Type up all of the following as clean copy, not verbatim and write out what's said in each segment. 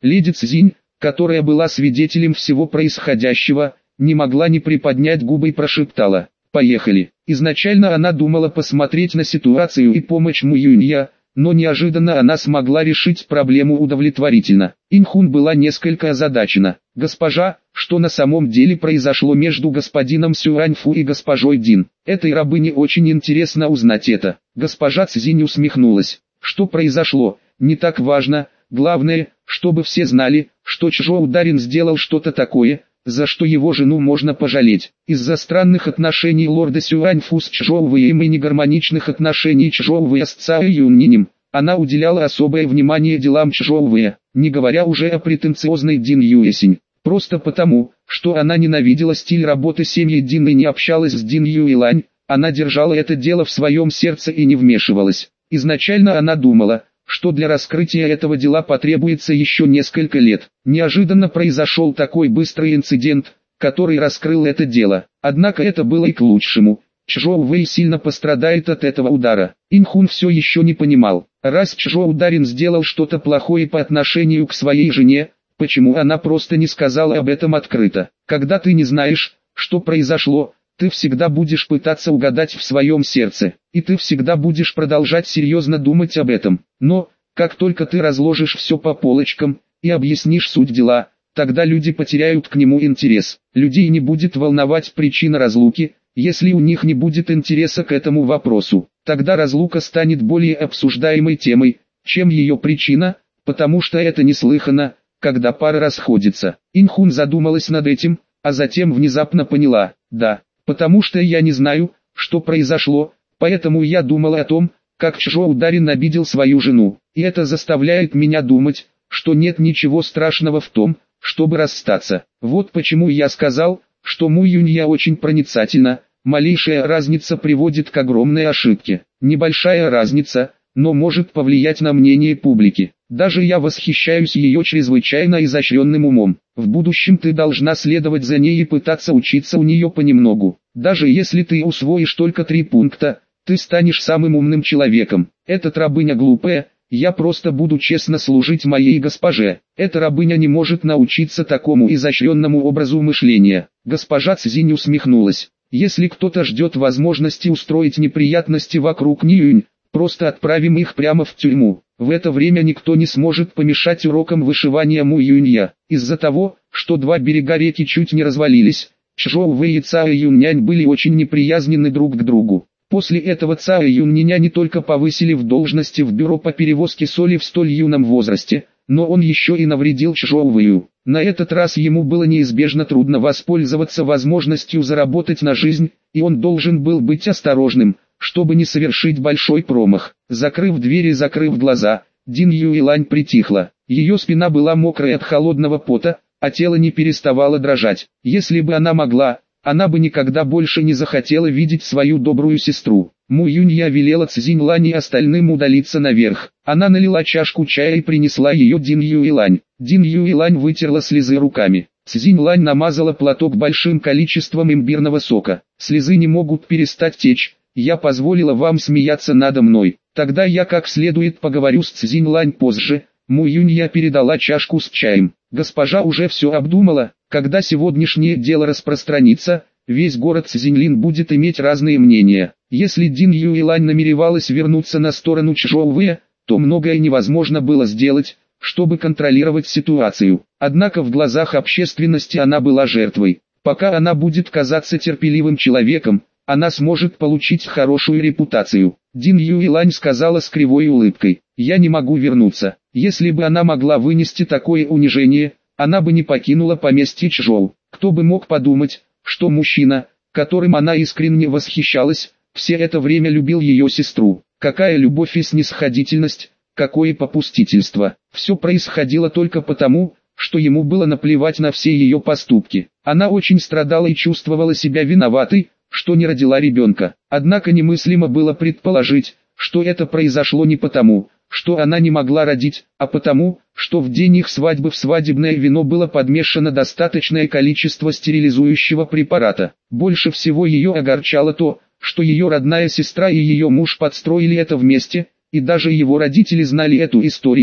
Леди Цзинь, которая была свидетелем всего происходящего, не могла не приподнять губы и прошептала: «Поехали». Изначально она думала посмотреть на ситуацию и помочь Му Юнья, но неожиданно она смогла решить проблему удовлетворительно. Инхун была несколько озадачена. «Госпожа, что на самом деле произошло между господином Сюаньфу и госпожой Дин? Этой рабыне очень интересно узнать это». Госпожа Цзинь усмехнулась. «Что произошло, не так важно, главное, чтобы все знали, что Чжоу Дарин сделал что-то такое, за что его жену можно пожалеть. Из-за странных отношений лорда Сюаньфу с Чжоу Вэем и негармоничных отношений Чжоу Вэя с Цао Юньнинем, она уделяла особое внимание делам Чжоу Вэя, не говоря уже о претенциозной Дин Юэсинь. Просто потому, что она ненавидела стиль работы семьи Дин и не общалась с Дин Юэлань, она держала это дело в своем сердце и не вмешивалась. Изначально она думала, что для раскрытия этого дела потребуется еще несколько лет. Неожиданно произошел такой быстрый инцидент, который раскрыл это дело. Однако это было и к лучшему. Чжоу Вэй сильно пострадает от этого удара. Инхун все еще не понимал, раз Чжоу Дарин сделал что-то плохое по отношению к своей жене, почему она просто не сказала об этом открыто. Когда ты не знаешь, что произошло, ты всегда будешь пытаться угадать в своем сердце, и ты всегда будешь продолжать серьезно думать об этом. Но, как только ты разложишь все по полочкам и объяснишь суть дела, тогда люди потеряют к нему интерес. Людей не будет волновать причина разлуки, если у них не будет интереса к этому вопросу. Тогда разлука станет более обсуждаемой темой, чем ее причина, потому что это неслыханно, когда пара расходится. Инхун задумалась над этим, а затем внезапно поняла: да. Потому что я не знаю, что произошло, поэтому я думала о том, как Чжоу Дарин обидел свою жену. И это заставляет меня думать, что нет ничего страшного в том, чтобы расстаться. Вот почему я сказал, что Му Юнья очень проницательна. Малейшая разница приводит к огромной ошибке. Небольшая разница, но может повлиять на мнение публики. Даже я восхищаюсь ее чрезвычайно изощренным умом. В будущем ты должна следовать за ней и пытаться учиться у нее понемногу. Даже если ты усвоишь только 3 пункта, ты станешь самым умным человеком. Эта рабыня глупая, я просто буду честно служить моей госпоже. Эта рабыня не может научиться такому изощренному образу мышления. Госпожа Цзинь усмехнулась. Если кто-то ждет возможности устроить неприятности вокруг Ниюнь, просто отправим их прямо в тюрьму. В это время никто не сможет помешать урокам вышивания Му Юнья. Из-за того, что 2 берега реки чуть не развалились, Чжоу Вэй и Цао Юньнянь были очень неприязнены друг к другу. После этого Цао Юньняня не только повысили в должности в бюро по перевозке соли в столь юном возрасте, но он еще и навредил Чжоу Вэю. На этот раз ему было неизбежно трудно воспользоваться возможностью заработать на жизнь, и он должен был быть осторожным, чтобы не совершить большой промах. Закрыв дверь и закрыв глаза, Дин Юэлань притихла. Ее спина была мокрай от холодного пота, а тело не переставало дрожать. Если бы она могла, она бы никогда больше не захотела видеть свою добрую сестру. Му Юнья велела Цзинь Лань и остальным удалиться наверх. Она налила чашку чая и принесла ее Дин Юэлань. Дин Юэлань вытерла слезы руками. Цзинь Лань намазала платок большим количеством имбирного сока. Слезы не могут перестать течь. Я позволила вам смеяться надо мной. Тогда я как следует поговорю с Цзинь Лань позже. Му Юнья передала чашку с чаем. Госпожа уже все обдумала. Когда сегодняшнее дело распространится, весь город Цзиньлин будет иметь разные мнения. Если Дин Юэлань намеревалась вернуться на сторону Чжоу Вэя, то многое невозможно было сделать, чтобы контролировать ситуацию. Однако в глазах общественности она была жертвой. Пока она будет казаться терпеливым человеком, она сможет получить хорошую репутацию. Дин Юэлань сказала с кривой улыбкой: «Я не могу вернуться». Если бы она могла вынести такое унижение, она бы не покинула поместье Чжоу. Кто бы мог подумать, что мужчина, которым она искренне восхищалась, все это время любил ее сестру. Какая любовь и снисходительность, какое попустительство. Все происходило только потому, что ему было наплевать на все ее поступки. Она очень страдала и чувствовала себя виноватой, что не родила ребенка. Однако немыслимо было предположить, что это произошло не потому, что она не могла родить, а потому, что в день их свадьбы в свадебное вино было подмешано достаточное количество стерилизующего препарата. Больше всего ее огорчало то, что ее родная сестра и ее муж подстроили это вместе, и даже его родители знали эту историю,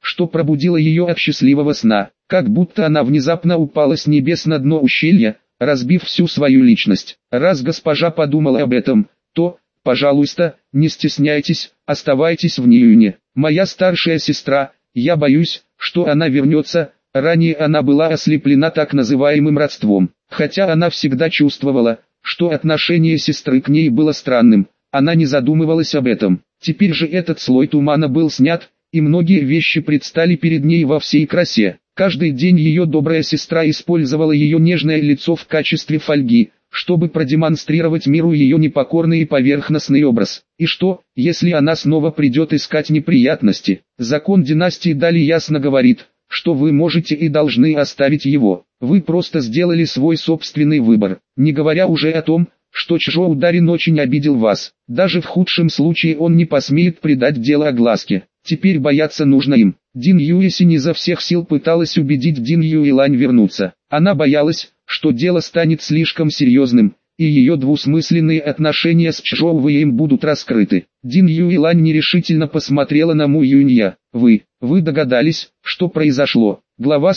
что пробудило ее от счастливого сна, как будто она внезапно упала с небес на дно ущелья, разбив всю свою личность. Раз госпожа подумала об этом, то, пожалуйста, не стесняйтесь, оставайтесь в Ньюине. Моя старшая сестра, я боюсь, что она вернется. Ранее она была ослеплена так называемым родством, хотя она всегда чувствовала, что отношение сестры к ней было странным, она не задумывалась об этом. Теперь же этот слой тумана был снят, и многие вещи предстали перед ней во всей красе. Каждый день ее добрая сестра использовала ее нежное лицо в качестве фольги, чтобы продемонстрировать миру ее непокорный и поверхностный образ. И что, если она снова придет искать неприятности? Закон династии Дали ясно говорит, что вы можете и должны оставить его. Вы просто сделали свой собственный выбор, не говоря уже о том, что Чжоу Дарин очень обидел вас. Даже в худшем случае он не посмеет придать дело огласке. Теперь бояться нужно им. Дин Юэсинь изо всех сил пыталась убедить Дин Юэлань вернуться. Она боялась, что дело станет слишком серьезным, и ее двусмысленные отношения с Чжоу Вэем будут раскрыты. Дин Юэлань нерешительно посмотрела на Му Юнья. Вы догадались, что произошло. Глава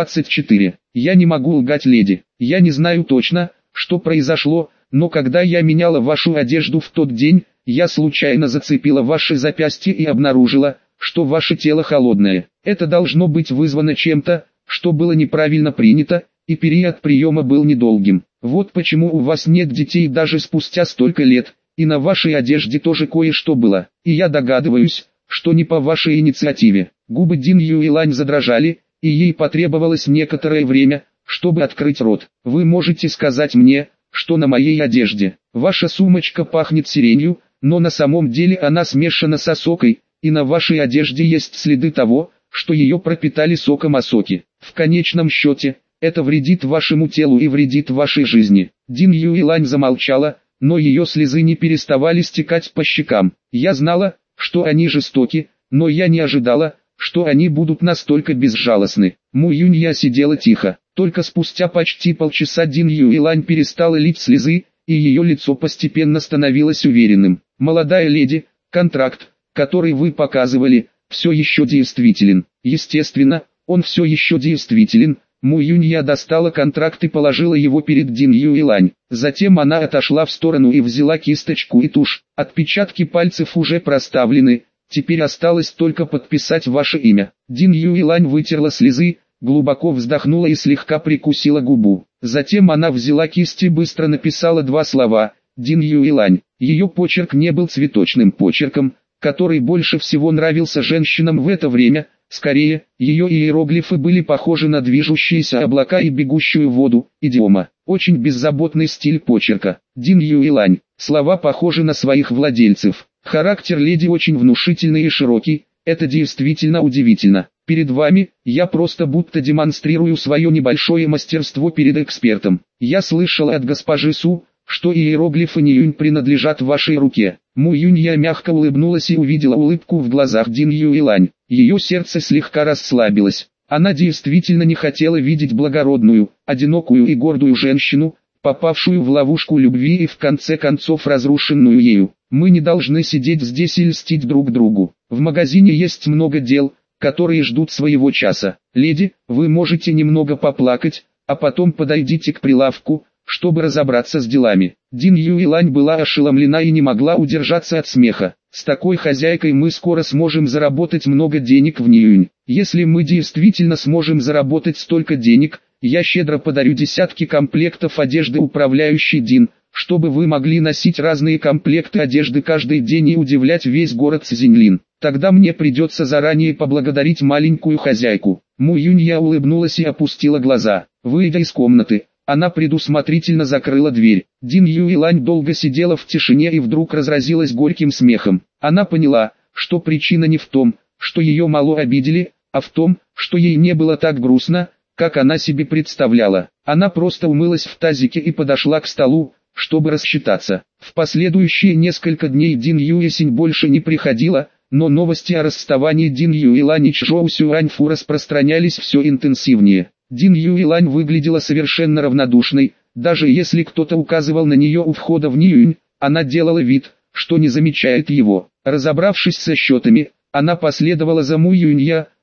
124. Я не могу лгать, леди. Я не знаю точно, что произошло, но когда я меняла вашу одежду в тот день, я случайно зацепила ваши запястья и обнаружила, что ваше тело холодное. Это должно быть вызвано чем-то, что было неправильно принято, и период приема был недолгим. Вот почему у вас нет детей даже спустя столько лет, и на вашей одежде тоже кое-что было. И я догадываюсь, что не по вашей инициативе. Губы Дин Юэлань задрожали, и ей потребовалось некоторое время, чтобы открыть рот. Вы можете сказать мне, что на моей одежде? Ваша сумочка пахнет сиренью, но на самом деле она смешана с осокой, и на вашей одежде есть следы того, что ее пропитали соком осоки. В конечном счете, это вредит вашему телу и вредит вашей жизни. Дин Юэлань замолчала, но ее слезы не переставали стекать по щекам. Я знала, что они жестоки, но я не ожидала, что они будут настолько безжалостны. Му Юнья сидела тихо. Только спустя почти полчаса Дин Юэлань перестала лить слезы, и ее лицо постепенно становилось уверенным. «Молодая леди, контракт, который вы показывали, все еще действителен». Естественно, он все еще действителен. Му Юнья достала контракт и положила его перед Дин Юэлань. Затем она отошла в сторону и взяла кисточку и тушь. Отпечатки пальцев уже проставлены, теперь осталось только подписать ваше имя. Дин Юэлань вытерла слезы, глубоко вздохнула и слегка прикусила губу. Затем она взяла кисть и быстро написала два слова «Дин Юэлань». Ее почерк не был цветочным почерком, который больше всего нравился женщинам в это время. Скорее, ее иероглифы были похожи на движущиеся облака и бегущую воду. Идиома. Очень беззаботный стиль почерка. Дин Юэлань. Слова похожи на своих владельцев. Характер леди очень внушительный и широкий. Это действительно удивительно. Перед вами, я просто будто демонстрирую свое небольшое мастерство перед экспертом. Я слышал от госпожи Су, что иероглифы Ньюнь принадлежат вашей руке. Му Юнья мягко улыбнулась и увидела улыбку в глазах Дин Юэлань. Ее сердце слегка расслабилось. Она действительно не хотела видеть благородную, одинокую и гордую женщину, попавшую в ловушку любви и в конце концов разрушенную ею. Мы не должны сидеть здесь и льстить друг другу. В магазине есть много дел, которые ждут своего часа. Леди, вы можете немного поплакать, а потом подойдите к прилавку, чтобы разобраться с делами. Дин Юэлань была ошеломлена и не могла удержаться от смеха. С такой хозяйкой мы скоро сможем заработать много денег в Ньюинь. Если мы действительно сможем заработать столько денег, я щедро подарю десятки комплектов одежды управляющей Дин, чтобы вы могли носить разные комплекты одежды каждый день и удивлять весь город Цзиньлин. Тогда мне придется заранее поблагодарить маленькую хозяйку. Му Юнья улыбнулась и опустила глаза. Выйдя из комнаты, она предусмотрительно закрыла дверь. Дин Юэлань долго сидела в тишине и вдруг разразилась горьким смехом. Она поняла, что причина не в том, что ее мало обидели, а в том, что ей не было так грустно, как она себе представляла. Она просто умылась в тазике и подошла к столу, чтобы рассчитаться. В последующие несколько дней Дин Юэсинь больше не приходила, но новости о расставании Дин Юэлань и Чжоу Сюаньфу распространялись все интенсивнее. Дин Юэлань выглядела совершенно равнодушной, даже если кто-то указывал на нее у входа в Ньюинь, она делала вид, что не замечает его. Разобравшись со счетами, она последовала за Му Юнья,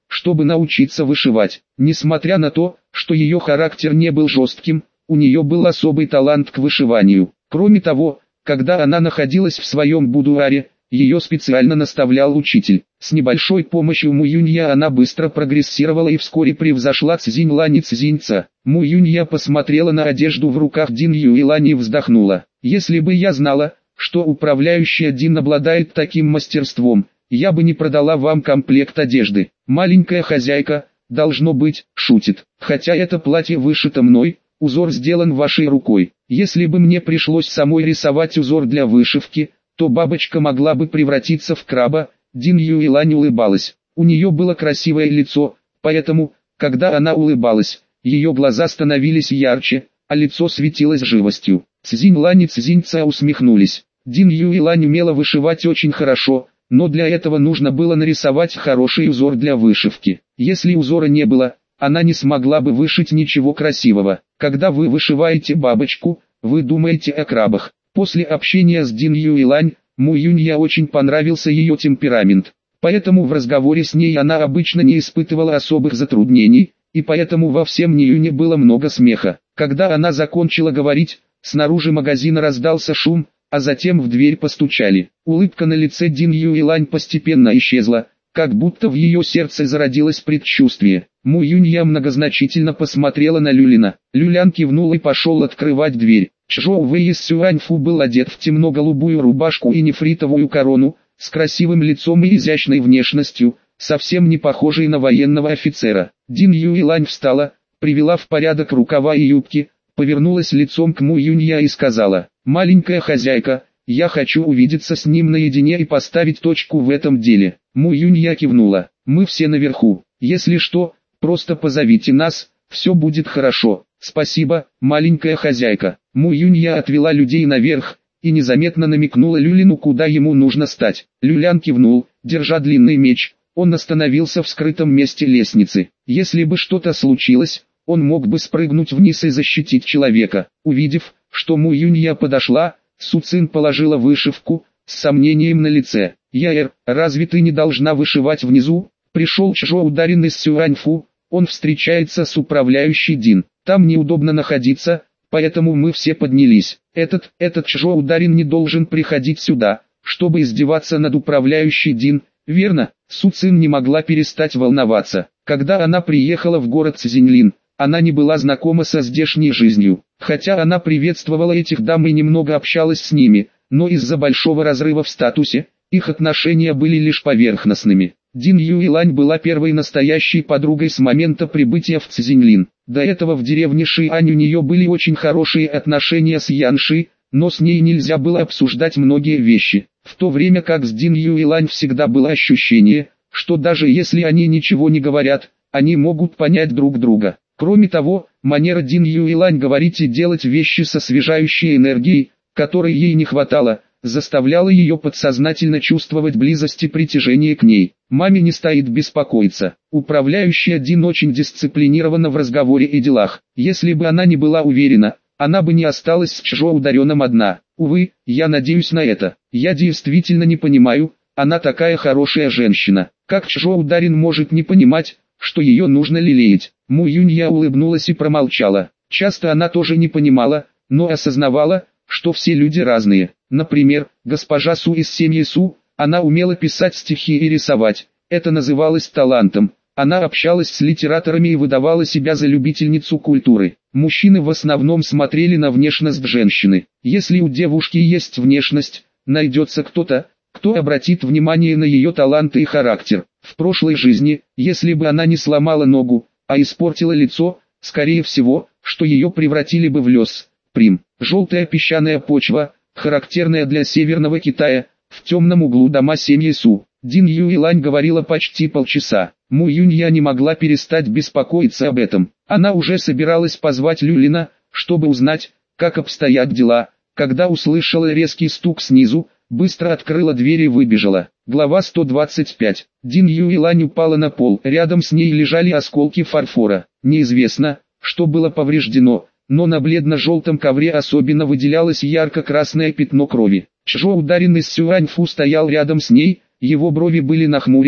чтобы научиться вышивать. Несмотря на то, что ее характер не был жестким, у нее был особый талант к вышиванию. Кроме того, когда она находилась в своем будуаре, ее специально наставлял учитель. С небольшой помощью Му Юнья она быстро прогрессировала и вскоре превзошла Цзиньлань и Цзиньца. Му Юнья посмотрела на одежду в руках Дин Юйлань и вздохнула. Если бы я знала, что управляющая Дин обладает таким мастерством, я бы не продала вам комплект одежды. Маленькая хозяйка, должно быть, шутит. Хотя это платье вышито мной, узор сделан вашей рукой. Если бы мне пришлось самой рисовать узор для вышивки, то бабочка могла бы превратиться в краба. Дин Юйлань улыбалась. У нее было красивое лицо, поэтому, когда она улыбалась, ее глаза становились ярче, а лицо светилось живостью. Цзиньлань и Цзиньца усмехнулись. Дин Юйлань умела вышивать очень хорошо, но для этого нужно было нарисовать хороший узор для вышивки. Если узора не было, она не смогла бы вышить ничего красивого. Когда вы вышиваете бабочку, вы думаете о крабах. После общения с Дин Юйлань, Му Юнья очень понравился ее темперамент. Поэтому в разговоре с ней она обычно не испытывала особых затруднений, и поэтому во всем Ниюне было много смеха. Когда она закончила говорить, снаружи магазина раздался шум, а затем в дверь постучали. Улыбка на лице Дин Юйлань постепенно исчезла, как будто в ее сердце зародилось предчувствие. Му Юнья многозначительно посмотрела на Люлина. Люлян кивнул и пошел открывать дверь. Чжоу Вэй из Сюаньфу был одет в темно-голубую рубашку и нефритовую корону, с красивым лицом и изящной внешностью, совсем не похожий на военного офицера. Дин Юйлань встала, привела в порядок рукава и юбки, повернулась лицом к Му Юнья и сказала: «Маленькая хозяйка, я хочу увидеться с ним наедине и поставить точку в этом деле». Му Юнья кивнула: «Мы все наверху. Если что, просто позовите нас, все будет хорошо». «Спасибо, маленькая хозяйка». Му Юнья отвела людей наверх и незаметно намекнула Люлину, куда ему нужно стать. Люлян кивнул, держа длинный меч. Он остановился в скрытом месте лестницы. Если бы что-то случилось, он мог бы спрыгнуть вниз и защитить человека. Увидев, что Му Юнья подошла, Су Цин положила вышивку, с сомнением на лице. «Яэр, разве ты не должна вышивать внизу?» Пришел Чжоу Дарин из Сюаньфу, он встречается с управляющей Дин. Там неудобно находиться, поэтому мы все поднялись. Этот Чжоу Дарин не должен приходить сюда, чтобы издеваться над управляющей Дин, верно? Су Цин не могла перестать волноваться. Когда она приехала в город Цзиньлин, она не была знакома со здешней жизнью. Хотя она приветствовала этих дам и немного общалась с ними, но из-за большого разрыва в статусе, их отношения были лишь поверхностными. Дин Юйлань была первой настоящей подругой с момента прибытия в Цзиньлин. До этого в деревне Шиань у нее были очень хорошие отношения с Янши, но с ней нельзя было обсуждать многие вещи. В то время как с Дин Юйлань всегда было ощущение, что даже если они ничего не говорят, они могут понять друг друга. Кроме того, манера Дин Юйлань говорить и делать вещи со освежающей энергией, которой ей не хватало, заставляла ее подсознательно чувствовать близость и притяжение к ней. Маме не стоит беспокоиться. Управляющая Дин очень дисциплинирована в разговоре и делах. Если бы она не была уверена, она бы не осталась с Чжоу Дареном одна. Увы, я надеюсь на это. Я действительно не понимаю, она такая хорошая женщина. Как Чжоу Дарин может не понимать, что ее нужно лелеять? Му Юнья улыбнулась и промолчала. Часто она тоже не понимала, но осознавала, что все люди разные. Например, госпожа Су из семьи Су, она умела писать стихи и рисовать, это называлось талантом. Она общалась с литераторами и выдавала себя за любительницу культуры. Мужчины в основном смотрели на внешность женщины. Если у девушки есть внешность, найдется кто-то, кто обратит внимание на ее таланты и характер. В прошлой жизни, если бы она не сломала ногу, а испортила лицо, скорее всего, что ее превратили бы в лес. Прим. Желтая песчаная почва, характерная для Северного Китая, в темном углу дома семьи Су. Дин Юйлань говорила почти полчаса. Му Юнья не могла перестать беспокоиться об этом. Она уже собиралась позвать Люлина, чтобы узнать, как обстоят дела, когда услышала резкий стук снизу, быстро открыла дверь и выбежала. Глава 125. Дин Юйлань упала на пол. Рядом с ней лежали осколки фарфора. Неизвестно, что было повреждено, но на бледно-желтом ковре особенно выделялось ярко-красное пятно крови. Чжоу Дарин из Сюаньфу стоял рядом с ней, его брови были нахмурены,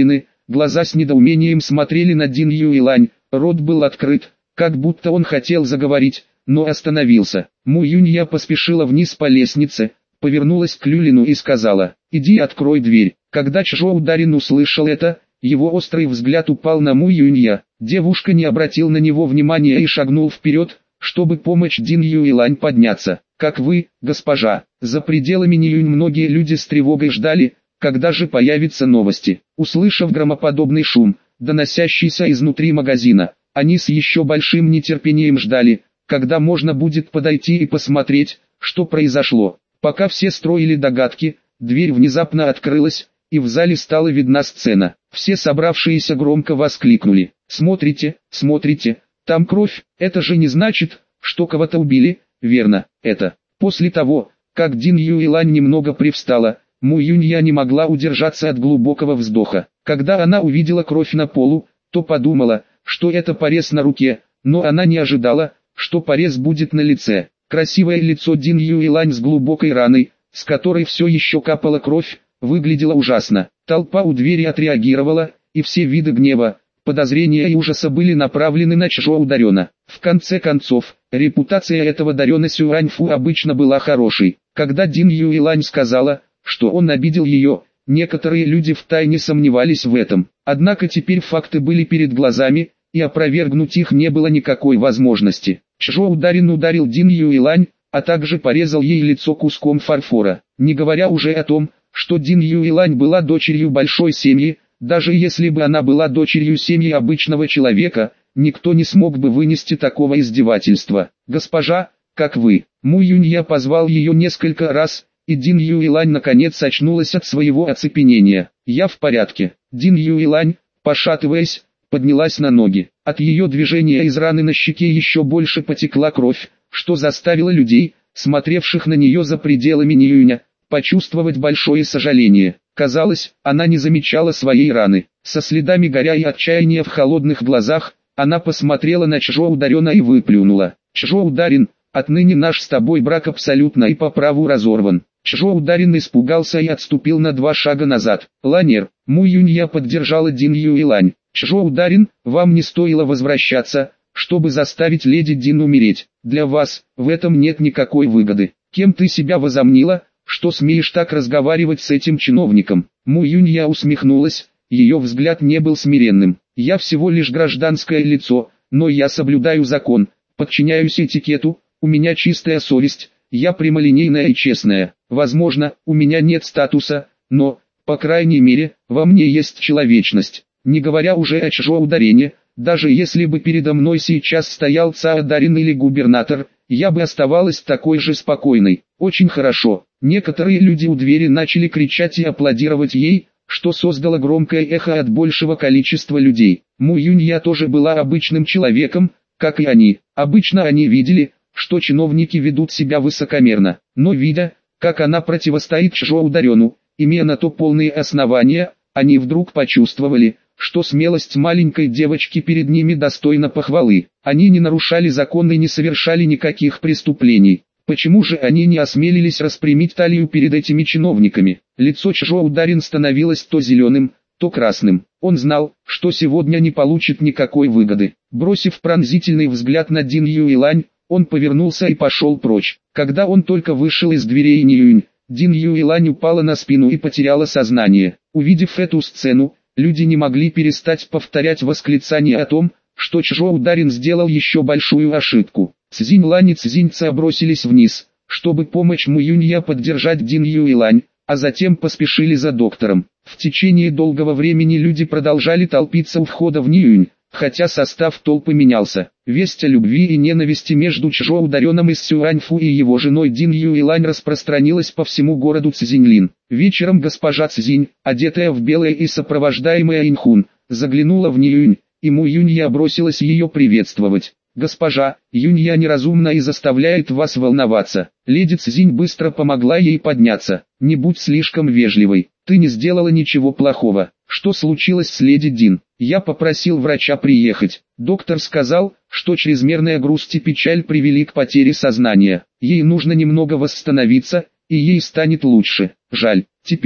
Глаза с недоумением смотрели на Дин Юйлань, рот был открыт, как будто он хотел заговорить, но остановился. Му Юнья поспешила вниз по лестнице, повернулась к Люлину и сказала: «Иди открой дверь». Когда Чжоу Дарин услышал это, его острый взгляд упал на Му Юнья. Девушка не обратил на него внимания и шагнул вперед, чтобы помочь Дин Юйлань подняться. «Как вы, госпожа?» За пределами Ниюнь многие люди с тревогой ждали, когда же появятся новости. Услышав громоподобный шум, доносящийся изнутри магазина, они с еще большим нетерпением ждали, когда можно будет подойти и посмотреть, что произошло. Пока все строили догадки, дверь внезапно открылась, и в зале стала видна сцена. Все собравшиеся громко воскликнули: «Смотрите, смотрите, там кровь, это же не значит, что кого-то убили, верно, это». После того, как Дин Юйлань немного привстала, Му Юнья не могла удержаться от глубокого вздоха. Когда она увидела кровь на полу, то подумала, что это порез на руке, но она не ожидала, что порез будет на лице. Красивое лицо Дин Юйлань с глубокой раной, с которой все еще капала кровь, выглядело ужасно. Толпа у двери отреагировала, и все виды гнева, подозрения и ужаса были направлены на Чжоу Дарена. В конце концов, репутация этого Дарена Сюаньфу обычно была хорошей. Когда Дин Юйлань сказала, что он обидел ее, некоторые люди втайне сомневались в этом. Однако теперь факты были перед глазами, и опровергнуть их не было никакой возможности. Чжоу Дарин ударил Дин Юйлань, а также порезал ей лицо куском фарфора. Не говоря уже о том, что Дин Юйлань была дочерью большой семьи, даже если бы она была дочерью семьи обычного человека, никто не смог бы вынести такого издевательства. «Госпожа, как вы?» Му Юнья позвал ее несколько раз, и Дин Юйлань наконец очнулась от своего оцепенения. «Я в порядке». Дин Юйлань, пошатываясь, поднялась на ноги. От ее движения из раны на щеке еще больше потекла кровь, что заставило людей, смотревших на нее за пределами Ниюня, почувствовать большое сожаление. Казалось, она не замечала своей раны. Со следами горя и отчаяния в холодных глазах, она посмотрела на Чжоу Дарена и выплюнула: «Чжоу Дарин, отныне наш с тобой брак абсолютно и по праву разорван». Чжоу Дарин испугался и отступил на 2 шага назад. «Ланер», Му Юнья поддержала Дин Юйлань. «Чжоу Дарин, вам не стоило возвращаться, чтобы заставить леди Дин умереть. Для вас в этом нет никакой выгоды. Кем ты себя возомнила, что смеешь так разговаривать с этим чиновником?» Му Юнья усмехнулась, ее взгляд не был смиренным. «Я всего лишь гражданское лицо, но я соблюдаю закон, подчиняюсь этикету, у меня чистая совесть, я прямолинейная и честная. Возможно, у меня нет статуса, но, по крайней мере, во мне есть человечность». Не говоря уже о Чжоу Дарене, даже если бы передо мной сейчас стоял Цао Дарин или губернатор, я бы оставалась такой же спокойной. «Очень хорошо». Некоторые люди у двери начали кричать и аплодировать ей, что создало громкое эхо от большего количества людей. Му Юнья тоже была обычным человеком, как и они. Обычно они видели, что чиновники ведут себя высокомерно, но видя, как она противостоит Чжоу Дарену, имея на то полные основания, они вдруг почувствовали, что смелость маленькой девочки перед ними достойна похвалы. Они не нарушали закон и не совершали никаких преступлений. Почему же они не осмелились распрямить талию перед этими чиновниками? Лицо Чжоу Дарин становилось то зеленым, то красным. Он знал, что сегодня не получит никакой выгоды. Бросив пронзительный взгляд на Дин Юйлань, он повернулся и пошел прочь. Когда он только вышел из дверей Ниюнь, Дин Юйлань упала на спину и потеряла сознание. Увидев эту сцену, люди не могли перестать повторять восклицание о том, что Чжоу Дарин сделал еще большую ошибку. Цзинь Лань и Цзинь Ца бросились вниз, чтобы помочь Му Юнья поддержать Дин Юйлань, а затем поспешили за доктором. В течение долгого времени люди продолжали толпиться у входа в Ниюнь, хотя состав толпы менялся. Весть о любви и ненависти между Чжоу Дареном из Сюаньфу и его женой Дин Юйлань распространилась по всему городу Цзиньлин. Вечером госпожа Цзинь, одетая в белое и сопровождаемая Инхун, заглянула в Ниюнь, и Му Юнья бросилась ее приветствовать. «Госпожа, Юнья неразумна и заставляет вас волноваться». Леди Цзинь быстро помогла ей подняться. «Не будь слишком вежливой, ты не сделала ничего плохого. Что случилось с леди Дин?» «Я попросил врача приехать. Доктор сказал, что чрезмерная грусть и печаль привели к потере сознания. Ей нужно немного восстановиться, и ей станет лучше. Жаль, теперь,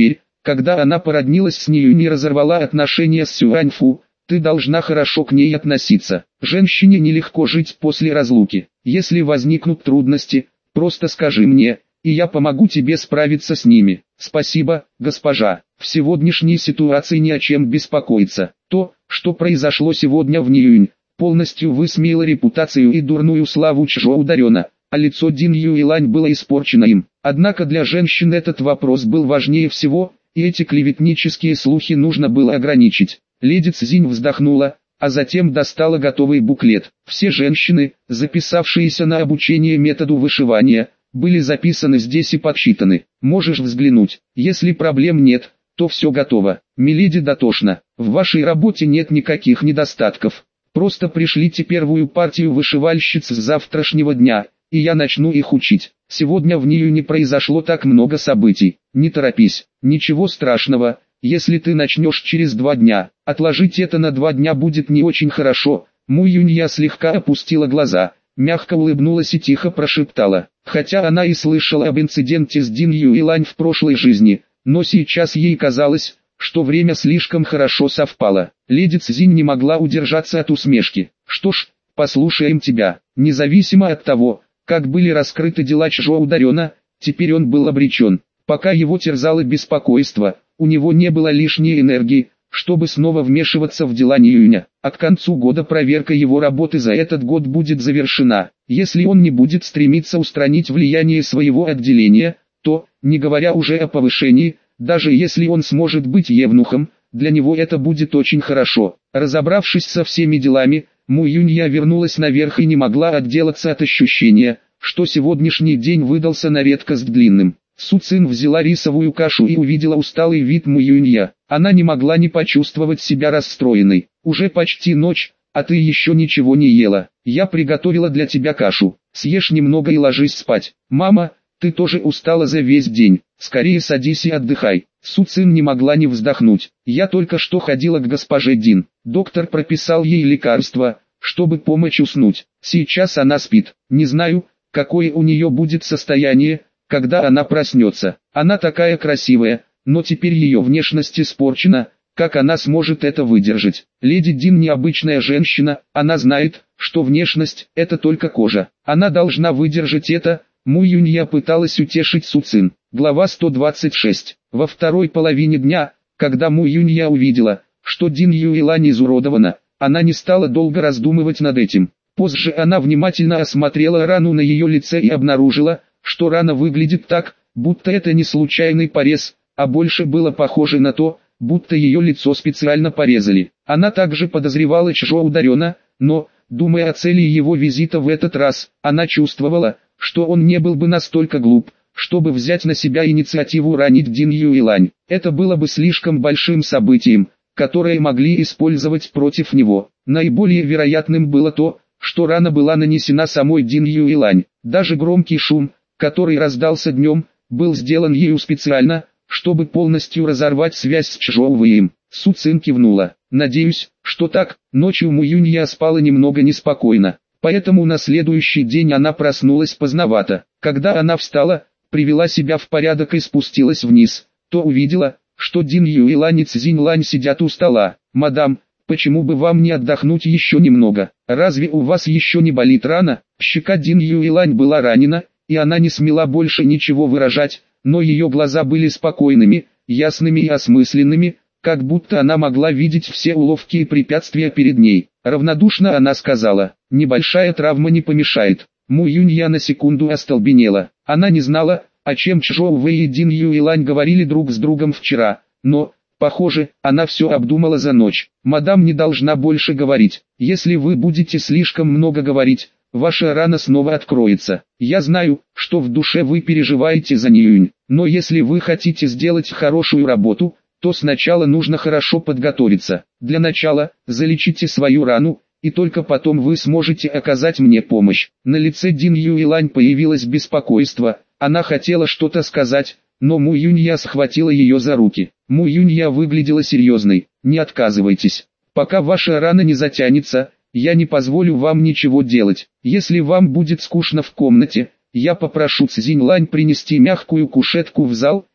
когда она породнилась с нею и не разорвала отношения с Сюаньфу, ты должна хорошо к ней относиться. Женщине нелегко жить после разлуки. Если возникнут трудности, просто скажи мне, и я помогу тебе справиться с ними. Спасибо, госпожа. В сегодняшней ситуации ни о чем беспокоиться. То, что произошло сегодня в Ниюнь, полностью высмеяло репутацию и дурную славу Чжоу Дарена, а лицо Дин Юйлань было испорчено им. Однако для женщин этот вопрос был важнее всего, и эти клеветнические слухи нужно было ограничить. Леди Цзинь вздохнула, а затем достала готовый буклет. Все женщины, записавшиеся на обучение методу вышивания, были записаны здесь и подсчитаны. Можешь взглянуть. Если проблем нет, то все готово. Миледи дотошна. В вашей работе нет никаких недостатков. Просто пришлите первую партию вышивальщиц с завтрашнего дня, и я начну их учить. Сегодня в нее не произошло так много событий. Не торопись. Ничего страшного, если ты начнешь через 2 дня. Отложить это на 2 дня будет не очень хорошо. Му Юнья слегка опустила глаза, мягко улыбнулась и тихо прошептала. Хотя она и слышала об инциденте с Дин Юйлань в прошлой жизни, но сейчас ей казалось, что время слишком хорошо совпало. Леди Цзинь не могла удержаться от усмешки. Что ж, послушаем тебя. Независимо от того, как были раскрыты дела Чжоу Дарена, теперь он был обречен. Пока его терзало беспокойство, у него не было лишней энергии, чтобы снова вмешиваться в дела Ниюня. А к концу года проверка его работы за этот год будет завершена. Если он не будет стремиться устранить влияние своего отделения, то, не говоря уже о повышении, даже если он сможет быть евнухом, для него это будет очень хорошо. Разобравшись со всеми делами, Му Юнья вернулась наверх и не могла отделаться от ощущения, что сегодняшний день выдался на редкость длинным. Су Цин взяла рисовую кашу и увидела усталый вид Му Юнья. Она не могла не почувствовать себя расстроенной. Уже почти ночь, а ты еще ничего не ела. Я приготовила для тебя кашу. Съешь немного и ложись спать. Мама, ты тоже устала за весь день. Скорее садись и отдыхай. Су Цин не могла не вздохнуть. Я только что ходила к госпоже Дин. Доктор прописал ей лекарство, чтобы помочь уснуть. Сейчас она спит. Не знаю, какое у нее будет состояние, когда она проснется. Она такая красивая, но теперь ее внешность испорчена. Как она сможет это выдержать? Леди Дин необычная женщина, она знает, что внешность – это только кожа. Она должна выдержать это. Му Юнья пыталась утешить Су Цин. Глава 126. Во второй половине дня, когда Му Юнья увидела, что Дин Юйлань изуродована, она не стала долго раздумывать над этим. Позже она внимательно осмотрела рану на ее лице и обнаружила, что рана выглядит так, будто это не случайный порез, а больше было похоже на то, будто ее лицо специально порезали. Она также подозревала Чжоу Дарена, но, думая о цели его визита в этот раз, она чувствовала, что он не был бы настолько глуп, чтобы взять на себя инициативу ранить Дин Юйлань. Это было бы слишком большим событием, которое могли использовать против него. Наиболее вероятным было то, что рана была нанесена самой Дин Юйлань. Даже громкий шум, который раздался днем, был сделан ею специально, чтобы полностью разорвать связь с Чжоу Вэем. Су Цин кивнула. Надеюсь, что так. Ночью Му Юнья спала немного неспокойно, поэтому на следующий день она проснулась поздновато. Когда она встала, привела себя в порядок и спустилась вниз, то увидела, что Дин Юйлань и Цзинь Лань сидят у стола. «Мадам, почему бы вам не отдохнуть еще немного? Разве у вас еще не болит рана?» Щека Дин Юйлань была ранена, и она не смела больше ничего выражать, но ее глаза были спокойными, ясными и осмысленными, как будто она могла видеть все уловки и препятствия перед ней. Равнодушно она сказала: «Небольшая травма не помешает». Му Юнья на секунду остолбенела. Она не знала, о чем Чжоу Вэй и Дин Юйлань говорили друг с другом вчера, но, похоже, она все обдумала за ночь. «Мадам не должна больше говорить. Если вы будете слишком много говорить, ваша рана снова откроется. Я знаю, что в душе вы переживаете за Ниюнь, но если вы хотите сделать хорошую работу, то сначала нужно хорошо подготовиться. Для начала, залечите свою рану, и только потом вы сможете оказать мне помощь». На лице Дин Юйлань появилось беспокойство, она хотела что-то сказать, но Му Юнья схватила ее за руки. Му Юнья выглядела серьезной. «Не отказывайтесь. Пока ваша рана не затянется, я не позволю вам ничего делать. Если вам будет скучно в комнате, я попрошу Цзинь Лань принести мягкую кушетку в зал,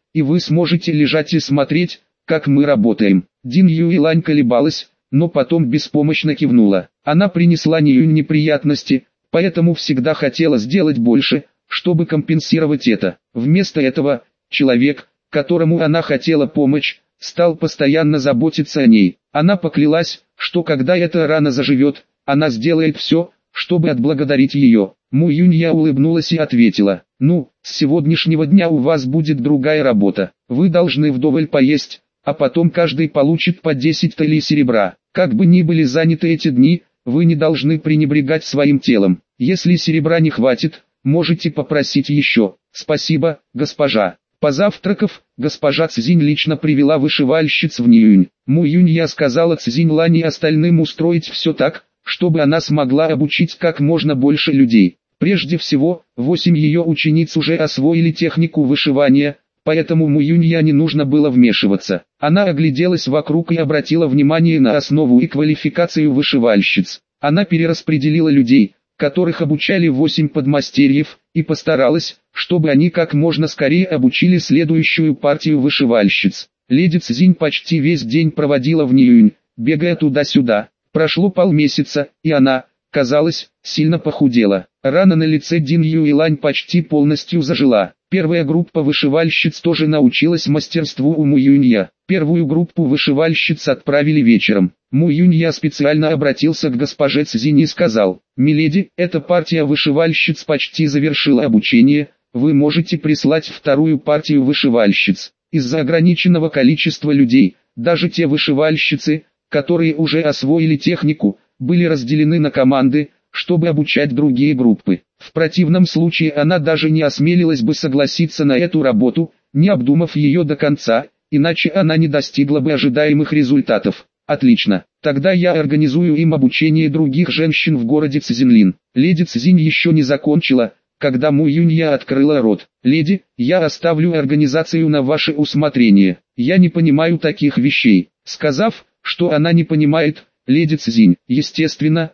и вы сможете лежать и смотреть, как мы работаем. Дин Юйлань колебалась, но потом беспомощно кивнула. Она принесла Ниюнь неприятности, поэтому всегда хотела сделать больше, чтобы компенсировать это. Вместо этого, человек, которому она хотела помочь, стал постоянно заботиться о ней. Она поклялась, что когда эта рана заживет, она сделает все, чтобы отблагодарить ее. Му Юнья улыбнулась и ответила: «Ну, с сегодняшнего дня у вас будет другая работа. Вы должны вдоволь поесть, а потом каждый получит по 10 талей серебра. Как бы ни были заняты эти дни, вы не должны пренебрегать своим телом. Если серебра не хватит, можете попросить еще». «Спасибо, госпожа». Позавтракав, госпожа Цзинь лично привела вышивальщиц в Ниюнь. Му Юнья сказала Цзинь Лань и остальным устроить все так, чтобы она смогла обучить как можно больше людей. Прежде всего, 8 ее учениц уже освоили технику вышивания, поэтому Му Юнья не нужно было вмешиваться. Она огляделась вокруг и обратила внимание на основу и квалификацию вышивальщиц. Она перераспределила людей, которых обучали 8 подмастерьев, и постаралась, чтобы они как можно скорее обучили следующую партию вышивальщиц. Леди Цзинь почти весь день проводила в Ниюнь, бегая туда-сюда. Прошло полмесяца, и она, казалось, сильно похудела. Рана на лице Дин Юйлань почти полностью зажила. Первая группа вышивальщиц тоже научилась мастерству у Му Юнья. Первую группу вышивальщиц отправили вечером. Му Юнья специально обратился к госпоже Цзинь и сказал: «Миледи, эта партия вышивальщиц почти завершила обучение, вы можете прислать вторую партию вышивальщиц». Из-за ограниченного количества людей, даже те вышивальщицы, которые уже освоили технику, были разделены на команды, чтобы обучать другие группы. В противном случае она даже не осмелилась бы согласиться на эту работу, не обдумав ее до конца, иначе она не достигла бы ожидаемых результатов. «Отлично, тогда я организую им обучение других женщин в городе Цзинлин». Леди Цзинь еще не закончила, когда Му Юнья открыла рот. «Леди, я оставлю организацию на ваше усмотрение. Я не понимаю таких вещей». Сказав, что она не понимает, леди Цзинь, естественно,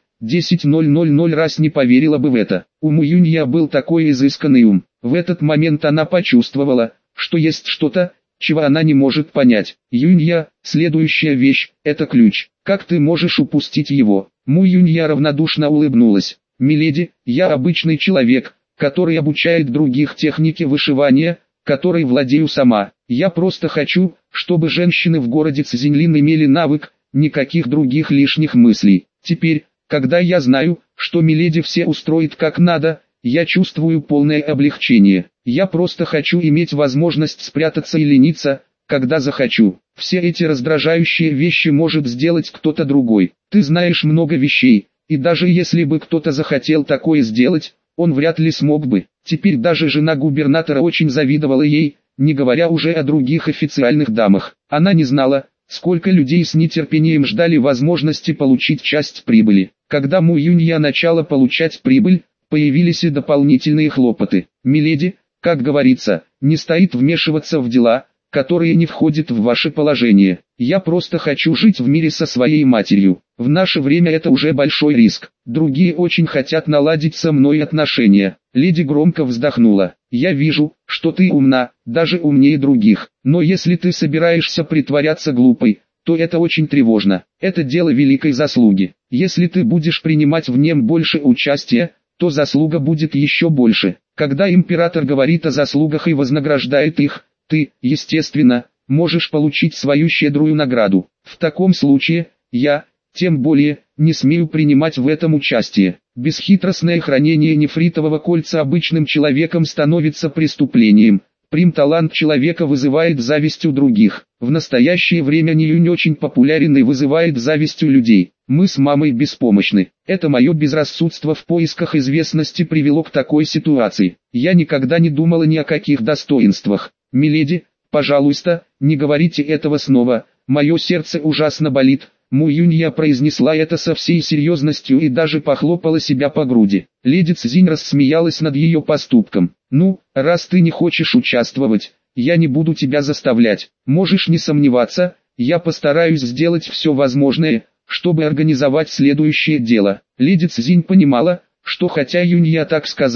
10.000 раз не поверила бы в это. У Му Юнья был такой изысканный ум. В этот момент она почувствовала, что есть что-то, чего она не может понять. «Юнья, следующая вещь, это ключ. Как ты можешь упустить его?» Му Юнья равнодушно улыбнулась. «Миледи, я обычный человек, который обучает других технике вышивания, которой владею сама. Я просто хочу, чтобы женщины в городе Цзинлин имели навык, никаких других лишних мыслей. Теперь, когда я знаю, что миледи все устроит как надо, я чувствую полное облегчение. Я просто хочу иметь возможность спрятаться и лениться, когда захочу. Все эти раздражающие вещи может сделать кто-то другой. Ты знаешь много вещей, и даже если бы кто-то захотел такое сделать, он вряд ли смог бы». Теперь даже жена губернатора очень завидовала ей, не говоря уже о других официальных дамах. Она не знала, сколько людей с нетерпением ждали возможности получить часть прибыли. Когда Му Юнья начала получать прибыль, появились и дополнительные хлопоты. «Миледи, как говорится, не стоит вмешиваться в дела, которые не входят в ваше положение. Я просто хочу жить в мире со своей матерью. В наше время это уже большой риск. Другие очень хотят наладить со мной отношения». Леди громко вздохнула. «Я вижу, что ты умна, даже умнее других. Но если ты собираешься притворяться глупой, то это очень тревожно. Это дело великой заслуги. Если ты будешь принимать в нем больше участия, то заслуга будет еще больше. Когда император говорит о заслугах и вознаграждает их, ты, естественно, можешь получить свою щедрую награду. В таком случае, я, тем более, не смею принимать в этом участие. Бесхитростное хранение нефритового кольца обычным человеком становится преступлением. Прим-талант человека вызывает зависть у других. В настоящее время Ниюнь очень популярен и вызывает зависть у людей. Мы с мамой беспомощны. Это мое безрассудство в поисках известности привело к такой ситуации. Я никогда не думала ни о каких достоинствах. Миледи, пожалуйста, не говорите этого снова. Мое сердце ужасно болит». Му Юнья произнесла это со всей серьезностью и даже похлопала себя по груди. Леди Цзинь рассмеялась над ее поступком. «Ну, раз ты не хочешь участвовать, я не буду тебя заставлять. Можешь не сомневаться, я постараюсь сделать все возможное, чтобы организовать следующее дело». Леди Цзинь понимала, что хотя Юнья так сказала,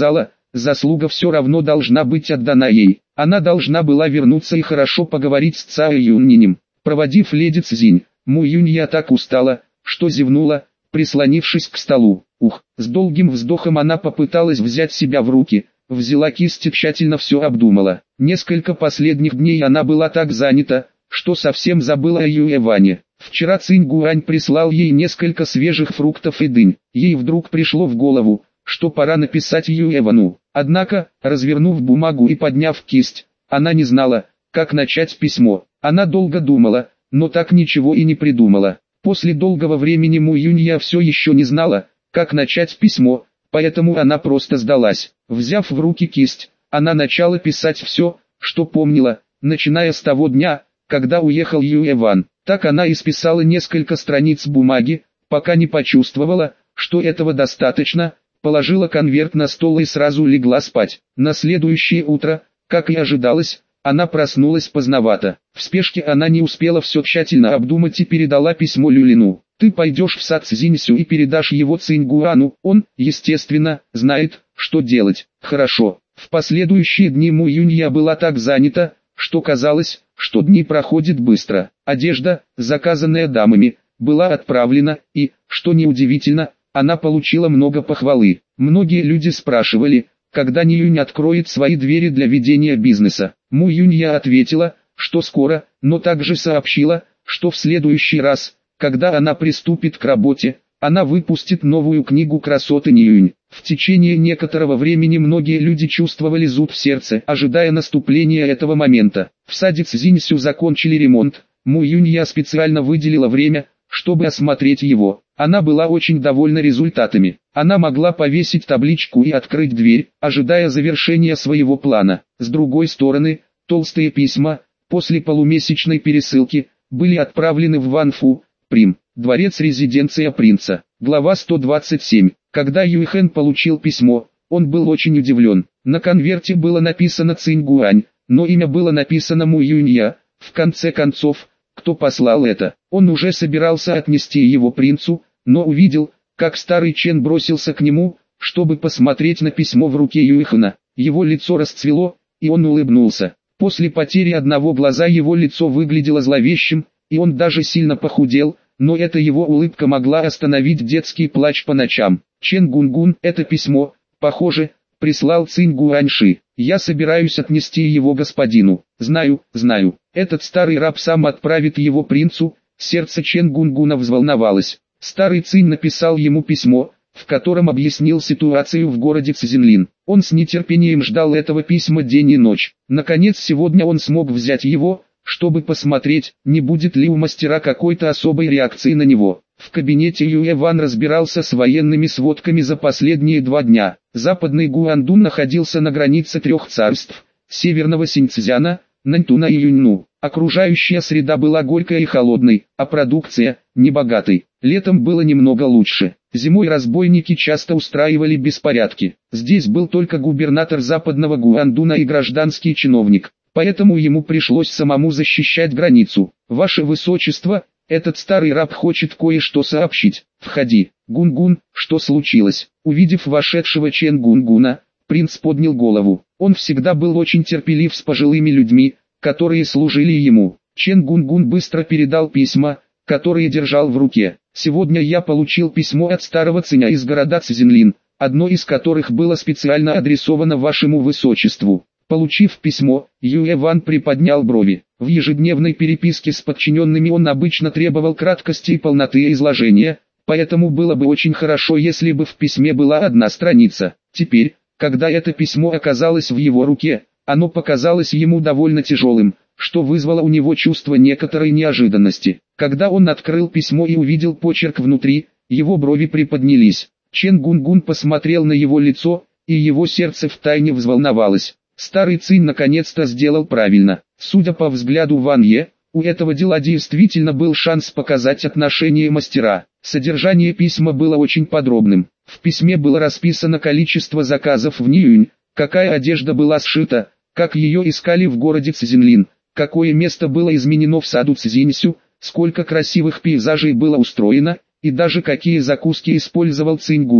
заслуга все равно должна быть отдана ей. Она должна была вернуться и хорошо поговорить с Цао Юньнинем. Проводив леди Цзинь, Му Юнья так устала, что зевнула, прислонившись к столу. С долгим вздохом она попыталась взять себя в руки, взяла кисть и тщательно все обдумала. Несколько последних дней она была так занята, что совсем забыла о Юэ Ване. Вчера Цинь Гуань прислал ей несколько свежих фруктов и дынь. Ей вдруг пришло в голову, что пора написать Юэ Вану. Однако, развернув бумагу и подняв кисть, она не знала, как начать письмо. Она долго думала, но так ничего и не придумала. После долгого времени Му Юнья все еще не знала, как начать письмо, поэтому она просто сдалась. Взяв в руки кисть, она начала писать все, что помнила, начиная с того дня, когда уехал Юэ Ван. Так она исписала несколько страниц бумаги, пока не почувствовала, что этого достаточно, положила конверт на стол и сразу легла спать. На следующее утро, как и ожидалось, она проснулась поздновато. В спешке она не успела все тщательно обдумать и передала письмо Люлину. «Ты пойдешь в сад Цзиньсю и передашь его Цинь Гуану, он, естественно, знает, что делать». «Хорошо». В последующие дни Му Юнья была так занята, что казалось, что дни проходят быстро. Одежда, заказанная дамами, была отправлена, и, что неудивительно, она получила много похвалы. Многие люди спрашивали, когда Ни Юнь откроет свои двери для ведения бизнеса. Му Юнья ответила, что скоро, но также сообщила, что в следующий раз, когда она приступит к работе, она выпустит новую книгу красоты Ни Юнь. В течение некоторого времени многие люди чувствовали зуд в сердце, ожидая наступления этого момента. В саде Цзиньсю закончили ремонт. Му Юнья специально выделила время, чтобы осмотреть его. Она была очень довольна результатами. Она могла повесить табличку и открыть дверь, ожидая завершения своего плана. С другой стороны, толстые письма, после полумесячной пересылки, были отправлены в Ванфу, Прим, дворец-резиденция принца. Глава 127. Когда Юйхэн получил письмо, он был очень удивлен. На конверте было написано Цинь Гуань, но имя было написано Му Юнья. В конце концов, кто послал это? Он уже собирался отнести его принцу, но увидел, как старый Чен бросился к нему, чтобы посмотреть на письмо в руке Юйхэна. Его лицо расцвело, и он улыбнулся. После потери одного глаза его лицо выглядело зловещим, и он даже сильно похудел, но эта его улыбка могла остановить детский плач по ночам. Чен Гунгун, это письмо, похоже, прислал Цинь Гуаньши. Я собираюсь отнести его господину. Знаю, знаю. Этот старый раб сам отправит его принцу. Сердце Чен Гунгуна взволновалось. Старый Цинь написал ему письмо, в котором объяснил ситуацию в городе Цзинлин. Он с нетерпением ждал этого письма день и ночь. Наконец сегодня он смог взять его, чтобы посмотреть, не будет ли у мастера какой-то особой реакции на него. В кабинете Юэ Ван разбирался с военными сводками за последние 2 дня. Западный Гуандун находился на границе 3 царств, северного Синьцзяна, Наньтуна и Юньну. Окружающая среда была горькой и холодной, а продукция – небогатой. Летом было немного лучше. Зимой разбойники часто устраивали беспорядки. Здесь был только губернатор западного Гуандуна и гражданский чиновник. Поэтому ему пришлось самому защищать границу. «Ваше Высочество, этот старый раб хочет кое-что сообщить. Входи». «Гунгун, что случилось?» Увидев вошедшего Чен Гунгуна, принц поднял голову. Он всегда был очень терпелив с пожилыми людьми, которые служили ему. Чен Гунгун быстро передал письма, которые держал в руке. «Сегодня я получил письмо от старого Циня из города Цзинлин, одно из которых было специально адресовано вашему Высочеству». Получив письмо, Юэ Ван приподнял брови. В ежедневной переписке с подчиненными он обычно требовал краткости и полноты изложения, поэтому было бы очень хорошо, если бы в письме была одна страница. Теперь, когда это письмо оказалось в его руке, оно показалось ему довольно тяжелым, что вызвало у него чувство некоторой неожиданности. Когда он открыл письмо и увидел почерк внутри, его брови приподнялись. Чен Гунгун посмотрел на его лицо, и его сердце втайне взволновалось. Старый Цинь наконец-то сделал правильно. Судя по взгляду Ван Е, у этого дела действительно был шанс показать отношение мастера. Содержание письма было очень подробным. В письме было расписано количество заказов в Ниюнь, какая одежда была сшита, как ее искали в городе Цзинлин, какое место было изменено в саду Цзиньсю, сколько красивых пейзажей было устроено, и даже какие закуски использовал Цинь Гуан,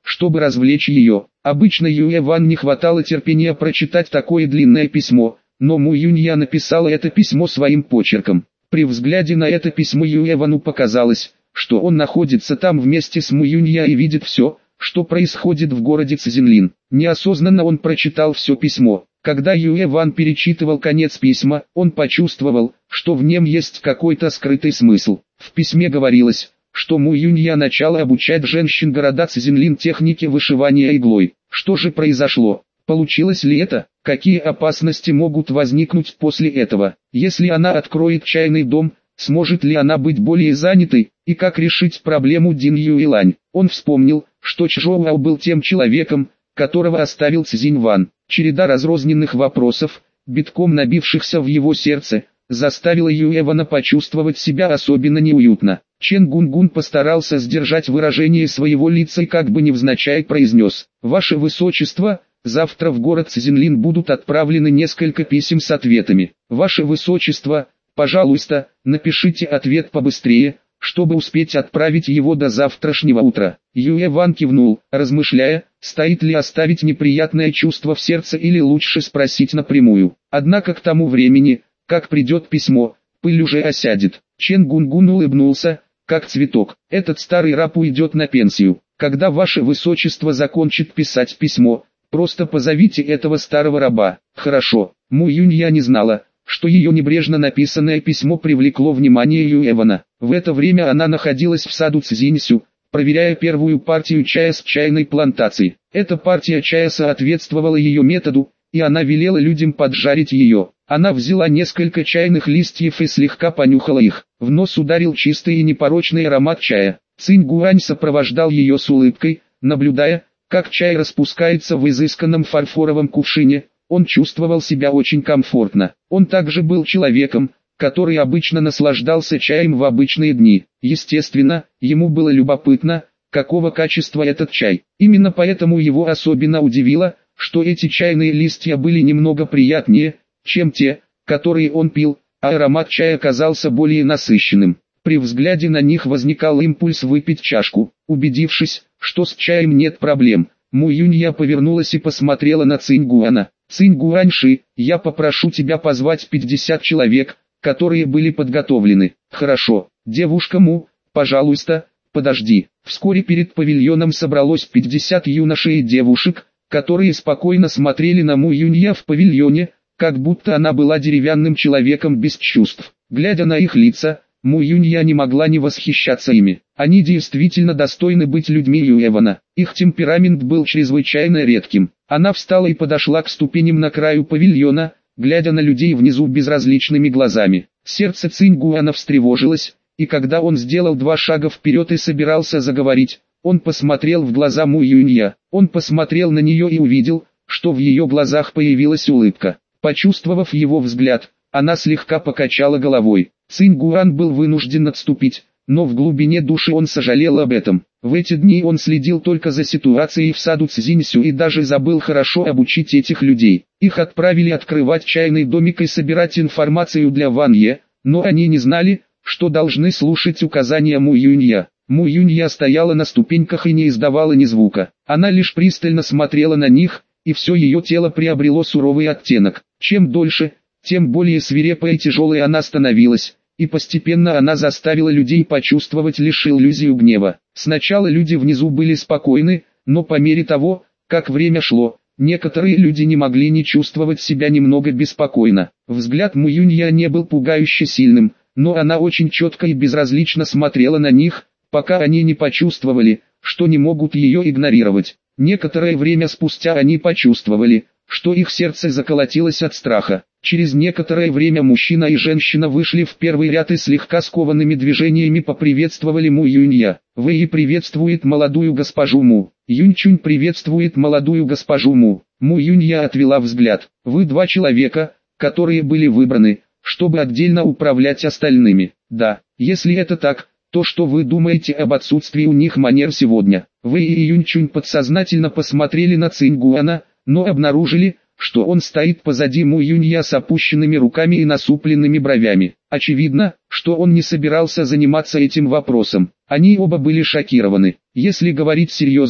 чтобы развлечь ее. Обычно Юэ Ван не хватало терпения прочитать такое длинное письмо, но Му Юнья написала это письмо своим почерком. При взгляде на это письмо Юэ Вану показалось, что он находится там вместе с Му Юнья и видит все, что происходит в городе Цзинлин. Неосознанно он прочитал все письмо. Когда Юэ Ван перечитывал конец письма, он почувствовал, что в нем есть какой-то скрытый смысл. В письме говорилось, что Му Юнья начала обучать женщин города Цзинлин технике вышивания иглой. Что же произошло? Получилось ли это? Какие опасности могут возникнуть после этого? Если она откроет чайный дом, сможет ли она быть более занятой? И как решить проблему Дин Юэлань? Он вспомнил, что Чжоуао был тем человеком, которого оставил Цзинь Ван. Череда разрозненных вопросов, битком набившихся в его сердце, заставила Юэ Вана почувствовать себя особенно неуютно. Чен Гунгун постарался сдержать выражение своего лица и как бы невзначай произнес: «Ваше Высочество, завтра в город Цзинлин будут отправлены несколько писем с ответами. Ваше Высочество, пожалуйста, напишите ответ побыстрее, чтобы успеть отправить его до завтрашнего утра». Юэ Ван кивнул, размышляя, стоит ли оставить неприятное чувство в сердце или лучше спросить напрямую. Однако к тому времени, как придет письмо, пыль уже осядет. Чен Гунгун улыбнулся, как цветок. Этот старый раб уйдет на пенсию. Когда Ваше Высочество закончит писать письмо, просто позовите этого старого раба. Хорошо. Му Юнья не знала, что ее небрежно написанное письмо привлекло внимание Юэ Вана. В это время она находилась в саду Цзиньсю, проверяя первую партию чая с чайной плантации. Эта партия чая соответствовала ее методу, и она велела людям поджарить ее. Она взяла несколько чайных листьев и слегка понюхала их. В нос ударил чистый и непорочный аромат чая. Цинь Гуань сопровождал ее с улыбкой, наблюдая, как чай распускается в изысканном фарфоровом кувшине. Он чувствовал себя очень комфортно. Он также был человеком, который обычно наслаждался чаем в обычные дни. Естественно, ему было любопытно, какого качества этот чай. Именно поэтому его особенно удивило, что эти чайные листья были немного приятнее, чем те, которые он пил, а аромат чая казался более насыщенным. При взгляде на них возникал импульс выпить чашку. Убедившись, что с чаем нет проблем, Му Юнья повернулась и посмотрела на Цинь Гуана. «Цинь Гуаньши, я попрошу тебя позвать 50 человек, которые были подготовлены». «Хорошо, девушка Му, пожалуйста, подожди». Вскоре перед павильоном собралось 50 юношей и девушек, которые спокойно смотрели на Му Юнья в павильоне, как будто она была деревянным человеком без чувств. Глядя на их лица, Му Юнья не могла не восхищаться ими. Они действительно достойны быть людьми Юэ Вана. Их темперамент был чрезвычайно редким. Она встала и подошла к ступеням на краю павильона, глядя на людей внизу безразличными глазами. Сердце Цинь Гуана встревожилось, и когда он сделал 2 шага вперед и собирался заговорить, он посмотрел в глаза Му Юнья. Он посмотрел на нее и увидел, что в ее глазах появилась улыбка. Почувствовав его взгляд, она слегка покачала головой. Цинь Гуан был вынужден отступить, но в глубине души он сожалел об этом. В эти дни он следил только за ситуацией в саду Цзиньсю и даже забыл хорошо обучить этих людей. Их отправили открывать чайный домик и собирать информацию для Ван Е, но они не знали, что должны слушать указания Му Юнья. Му Юнья стояла на ступеньках и не издавала ни звука. Она лишь пристально смотрела на них, и все ее тело приобрело суровый оттенок. Чем дольше, тем более свирепой и тяжелой она становилась, и постепенно она заставила людей почувствовать лишь иллюзию гнева. Сначала люди внизу были спокойны, но по мере того, как время шло, некоторые люди не могли не чувствовать себя немного беспокойно. Взгляд Му Юнья не был пугающе сильным, но она очень четко и безразлично смотрела на них, пока они не почувствовали, что не могут ее игнорировать. Некоторое время спустя они почувствовали, что их сердце заколотилось от страха. Через некоторое время мужчина и женщина вышли в первый ряд и слегка скованными движениями поприветствовали Му Юнья. Вэй приветствует молодую госпожу Му. Юньчунь приветствует молодую госпожу Му. Му Юнья отвела взгляд. Вы 2 человека, которые были выбраны, чтобы отдельно управлять остальными. Да, если это так, то что вы думаете об отсутствии у них манер сегодня? Вэй и Юньчунь подсознательно посмотрели на Цинь Гуана, но обнаружили, что он стоит позади Му Юнья с опущенными руками и насупленными бровями. Очевидно, что он не собирался заниматься этим вопросом. Они оба были шокированы. Если говорить серьезно,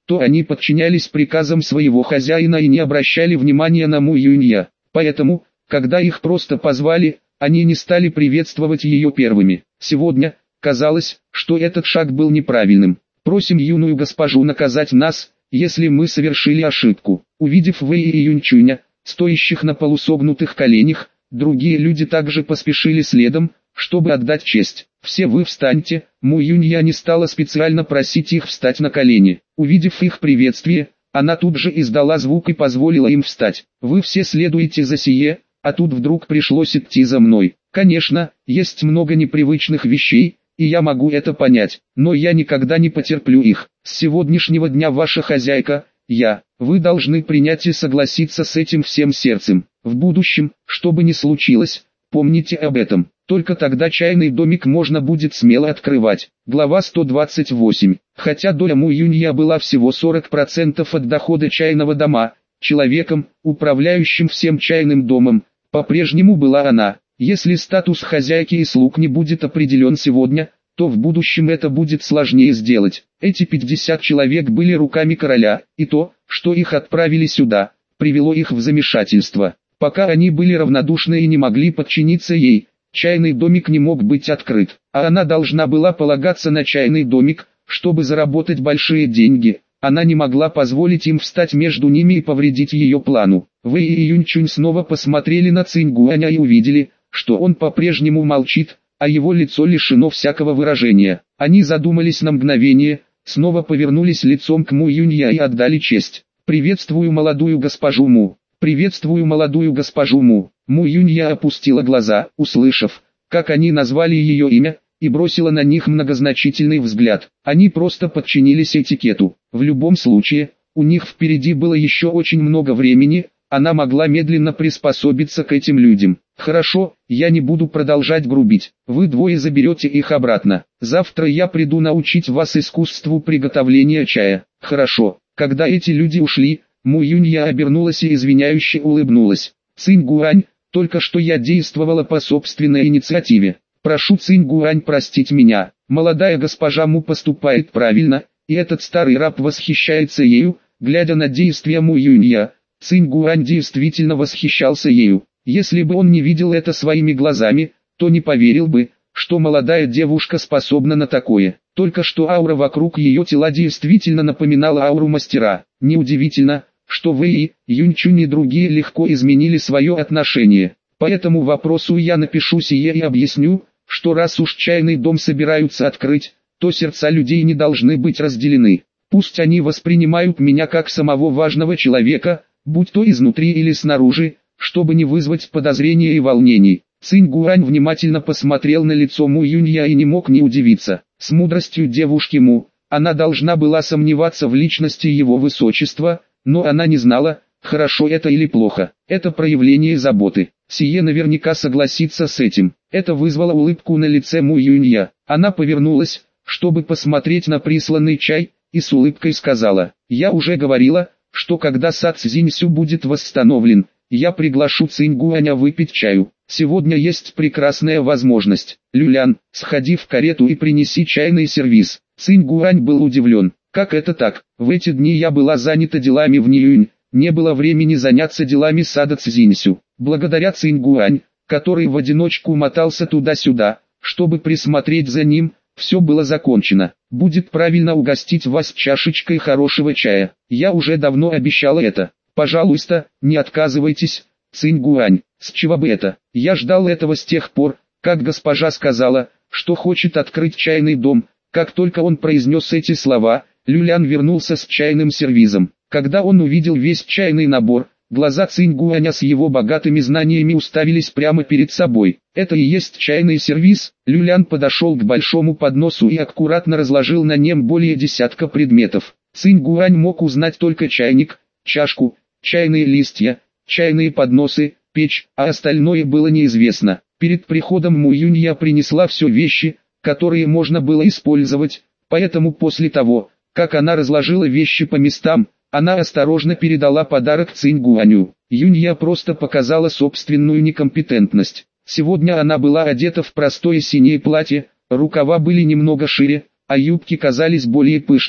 то они подчинялись приказам своего хозяина и не обращали внимания на Му Юнья. Поэтому, когда их просто позвали, они не стали приветствовать ее первыми. Сегодня, казалось, что этот шаг был неправильным. «Просим юную госпожу наказать нас, если мы совершили ошибку». Увидев Вэй и Юньчуня, стоящих на полусогнутых коленях, другие люди также поспешили следом, чтобы отдать честь. «Все вы встаньте», Му Юнья не стала специально просить их встать на колени. Увидев их приветствие, она тут же издала звук и позволила им встать. «Вы все следуете за сие, а тут вдруг пришлось идти за мной. Конечно, есть много непривычных вещей, и я могу это понять, но я никогда не потерплю их. С сегодняшнего дня ваша хозяйка, я. Вы должны принять и согласиться с этим всем сердцем. В будущем, что бы ни случилось, помните об этом. Только тогда чайный домик можно будет смело открывать». Глава 128. Хотя доля Му Юнья была всего 40% от дохода чайного дома, человеком, управляющим всем чайным домом, по-прежнему была она. Если статус хозяйки и слуг не будет определен сегодня, то в будущем это будет сложнее сделать. Эти 50 человек были руками короля, и то, что их отправили сюда, привело их в замешательство. Пока они были равнодушны и не могли подчиниться ей, чайный домик не мог быть открыт, а она должна была полагаться на чайный домик, чтобы заработать большие деньги. Она не могла позволить им встать между ними и повредить ее плану. Вэй и Юньчунь снова посмотрели на Цинь-Гуаня и увидели, что он по-прежнему молчит, а его лицо лишено всякого выражения. Они задумались на мгновение, снова повернулись лицом к Му Юнья и отдали честь. «Приветствую молодую госпожу Му». «Приветствую молодую госпожу Му». Му Юнья опустила глаза, услышав, как они назвали ее имя, и бросила на них многозначительный взгляд. Они просто подчинились этикету. В любом случае, у них впереди было еще очень много времени, она могла медленно приспособиться к этим людям. «Хорошо, я не буду продолжать грубить. Вы двое заберете их обратно. Завтра я приду научить вас искусству приготовления чая». «Хорошо». Когда эти люди ушли, Му Юнья обернулась и извиняюще улыбнулась. «Цинь-Гуань, только что я действовала по собственной инициативе. Прошу Цинь-Гуань простить меня. Молодая госпожа Му поступает правильно, и этот старый раб восхищается ею». Глядя на действия Му Юнья, Цинь-Гуань действительно восхищался ею. Если бы он не видел это своими глазами, то не поверил бы, что молодая девушка способна на такое. Только что аура вокруг ее тела действительно напоминала ауру мастера. Неудивительно, что Вэй, Юньчунь и другие легко изменили свое отношение. По этому вопросу я напишу сие и объясню, что раз уж чайный дом собираются открыть, то сердца людей не должны быть разделены. Пусть они воспринимают меня как самого важного человека, будь то изнутри или снаружи, чтобы не вызвать подозрения и волнений. Цинь-Гуань внимательно посмотрел на лицо Му Юнья и не мог не удивиться. С мудростью девушки Му, она должна была сомневаться в личности его высочества, но она не знала, хорошо это или плохо. Это проявление заботы. Сие наверняка согласится с этим. Это вызвало улыбку на лице Му Юнья. Она повернулась, чтобы посмотреть на присланный чай, и с улыбкой сказала: «Я уже говорила, что когда сад Цзиньсю будет восстановлен, я приглашу Цинь-Гуаня выпить чаю. Сегодня есть прекрасная возможность. Люлян, сходи в карету и принеси чайный сервиз». Цинь-Гуань был удивлен. «Как это так? В эти дни я была занята делами в Ниюнь, не было времени заняться делами сада Цзиньсю». Благодаря Цинь-Гуань, который в одиночку мотался туда-сюда, чтобы присмотреть за ним, все было закончено. «Будет правильно угостить вас чашечкой хорошего чая. Я уже давно обещала это. Пожалуйста, не отказывайтесь, Цинь-Гуань». «С чего бы это? Я ждал этого с тех пор, как госпожа сказала, что хочет открыть чайный дом». Как только он произнес эти слова, Люлян вернулся с чайным сервизом. Когда он увидел весь чайный набор, глаза Цинь-Гуаня с его богатыми знаниями уставились прямо перед собой. «Это и есть чайный сервиз?» Люлян подошел к большому подносу и аккуратно разложил на нем более десятка предметов. Цинь-Гуань мог узнать только чайник, чашку, чайные листья, чайные подносы, печь, а остальное было неизвестно. Перед приходом Му Юнья принесла все вещи, которые можно было использовать, поэтому после того, как она разложила вещи по местам, она осторожно передала подарок Цинь-Гуаню. Юнья просто показала собственную некомпетентность. Сегодня она была одета в простое синее платье, рукава были немного шире, а юбки казались более пышными.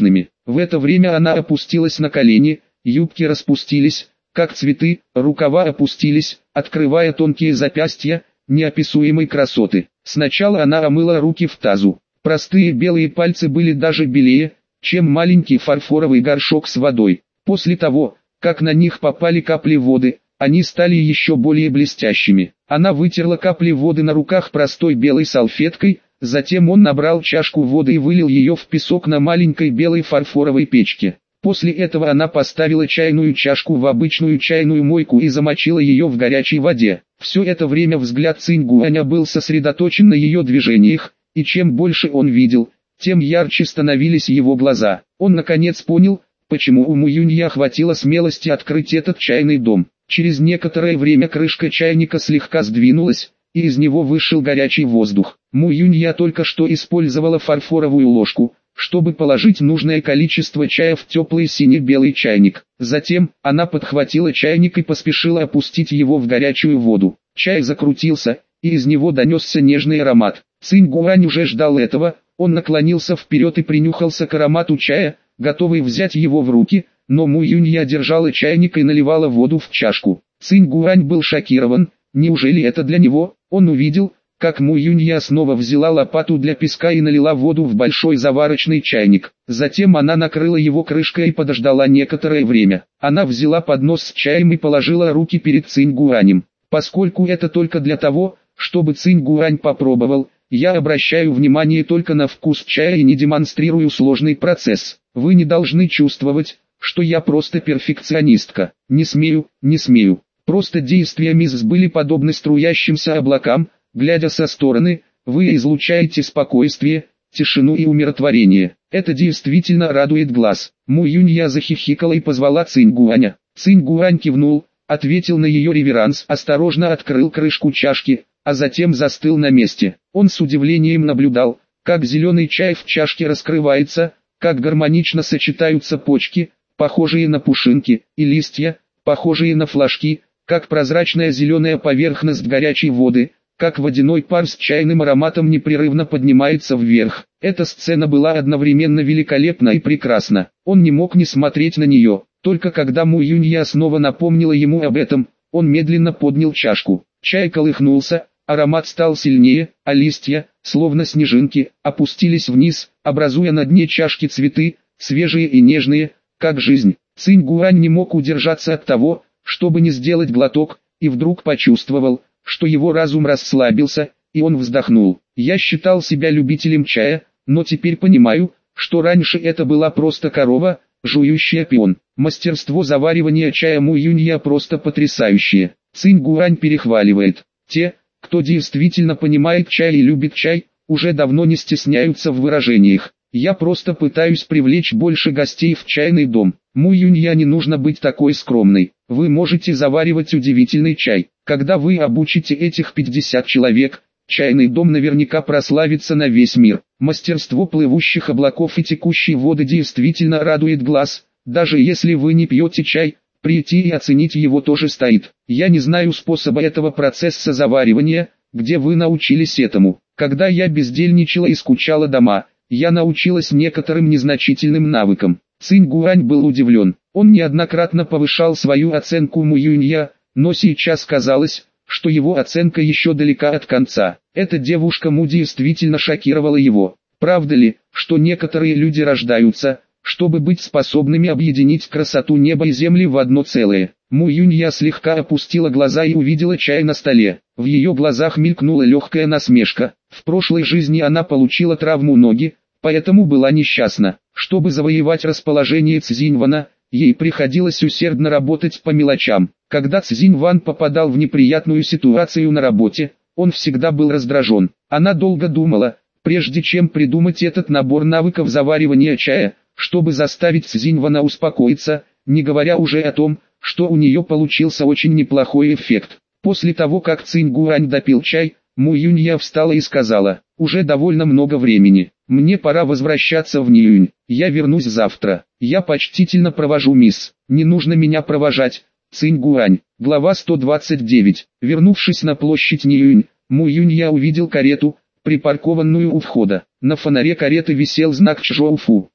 В это время она опустилась на колени, юбки распустились, как цветы, рукава опустились, открывая тонкие запястья, неописуемой красоты. Сначала она омыла руки в тазу. Простые белые пальцы были даже белее, чем маленький фарфоровый горшок с водой. После того, как на них попали капли воды, они стали еще более блестящими. Она вытерла капли воды на руках простой белой салфеткой, затем он набрал чашку воды и вылил ее в песок на маленькой белой фарфоровой печке. После этого она поставила чайную чашку в обычную чайную мойку и замочила ее в горячей воде. Все это время взгляд Цинь-Гуаня был сосредоточен на ее движениях, и чем больше он видел, тем ярче становились его глаза. Он наконец понял, почему у Му Юнья хватило смелости открыть этот чайный дом. Через некоторое время крышка чайника слегка сдвинулась, и из него вышел горячий воздух. Му Юнья только что использовала фарфоровую ложку, чтобы положить нужное количество чая в теплый сине-белый чайник. Затем, она подхватила чайник и поспешила опустить его в горячую воду. Чай закрутился, и из него донесся нежный аромат. Цинь-Гуань уже ждал этого, он наклонился вперед и принюхался к аромату чая, готовый взять его в руки, но Му Юнья держала чайник и наливала воду в чашку. Цинь-Гуань был шокирован, неужели это для него? Он увидел, как Му Юнья снова взяла лопату для песка и налила воду в большой заварочный чайник. Затем она накрыла его крышкой и подождала некоторое время. Она взяла поднос с чаем и положила руки перед Цинь-Гуанем. Поскольку это только для того, чтобы Цинь-Гуань попробовал, я обращаю внимание только на вкус чая и не демонстрирую сложный процесс. Вы не должны чувствовать, что я просто перфекционистка. Не смею, не смею. Просто действия мисс были подобны струящимся облакам, глядя со стороны, вы излучаете спокойствие, тишину и умиротворение. Это действительно радует глаз. Му Юнья захихикала и позвала Цинь-Гуаня. Цинь-Гуань кивнул, ответил на ее реверанс, осторожно открыл крышку чашки, а затем застыл на месте. Он с удивлением наблюдал, как зеленый чай в чашке раскрывается, как гармонично сочетаются почки, похожие на пушинки, и листья, похожие на флажки, как прозрачная зеленая поверхность горячей воды, как водяной пар с чайным ароматом непрерывно поднимается вверх. Эта сцена была одновременно великолепна и прекрасна. Он не мог не смотреть на нее. Только когда Му Юнья снова напомнила ему об этом, он медленно поднял чашку. Чай колыхнулся, аромат стал сильнее, а листья, словно снежинки, опустились вниз, образуя на дне чашки цветы, свежие и нежные, как жизнь. Цинь-Гуань не мог удержаться от того, чтобы не сделать глоток, и вдруг почувствовал, что его разум расслабился, и он вздохнул. Я считал себя любителем чая, но теперь понимаю, что раньше это была просто корова, жующая пион. Мастерство заваривания чая Му Юнья просто потрясающее. Цинь-Гуань перехваливает. Те, кто действительно понимает чай и любит чай, уже давно не стесняются в выражениях. Я просто пытаюсь привлечь больше гостей в чайный дом. Му Юнья не нужно быть такой скромной. Вы можете заваривать удивительный чай. Когда вы обучите этих 50 человек, чайный дом наверняка прославится на весь мир. Мастерство плывущих облаков и текущей воды действительно радует глаз. Даже если вы не пьете чай, прийти и оценить его тоже стоит. Я не знаю способа этого процесса заваривания, где вы научились этому. Когда я бездельничала и скучала дома, я научилась некоторым незначительным навыкам. Цинь-Гуань был удивлен. Он неоднократно повышал свою оценку Му Юнья, но сейчас казалось, что его оценка еще далека от конца. Эта девушка Му действительно шокировала его. Правда ли, что некоторые люди рождаются, чтобы быть способными объединить красоту неба и земли в одно целое? Му Юнья слегка опустила глаза и увидела чай на столе. В ее глазах мелькнула легкая насмешка. В прошлой жизни она получила травму ноги, поэтому была несчастна. Чтобы завоевать расположение Цзиньвана, ей приходилось усердно работать по мелочам. Когда Цзиньван попадал в неприятную ситуацию на работе, он всегда был раздражен. Она долго думала, прежде чем придумать этот набор навыков заваривания чая, чтобы заставить Цзиньвана успокоиться, не говоря уже о том, что у нее получился очень неплохой эффект. После того, как Цинь-Гуань допил чай, Му Юнья встала и сказала: «Уже довольно много времени. Мне пора возвращаться в Ниюнь. Я вернусь завтра. Я почтительно провожу мисс. Не нужно меня провожать, Цинь-Гуань». Глава 129. Вернувшись на площадь Ниюнь, Му Юнья увидел карету, припаркованную у входа. На фонаре кареты висел знак Чжоуфу.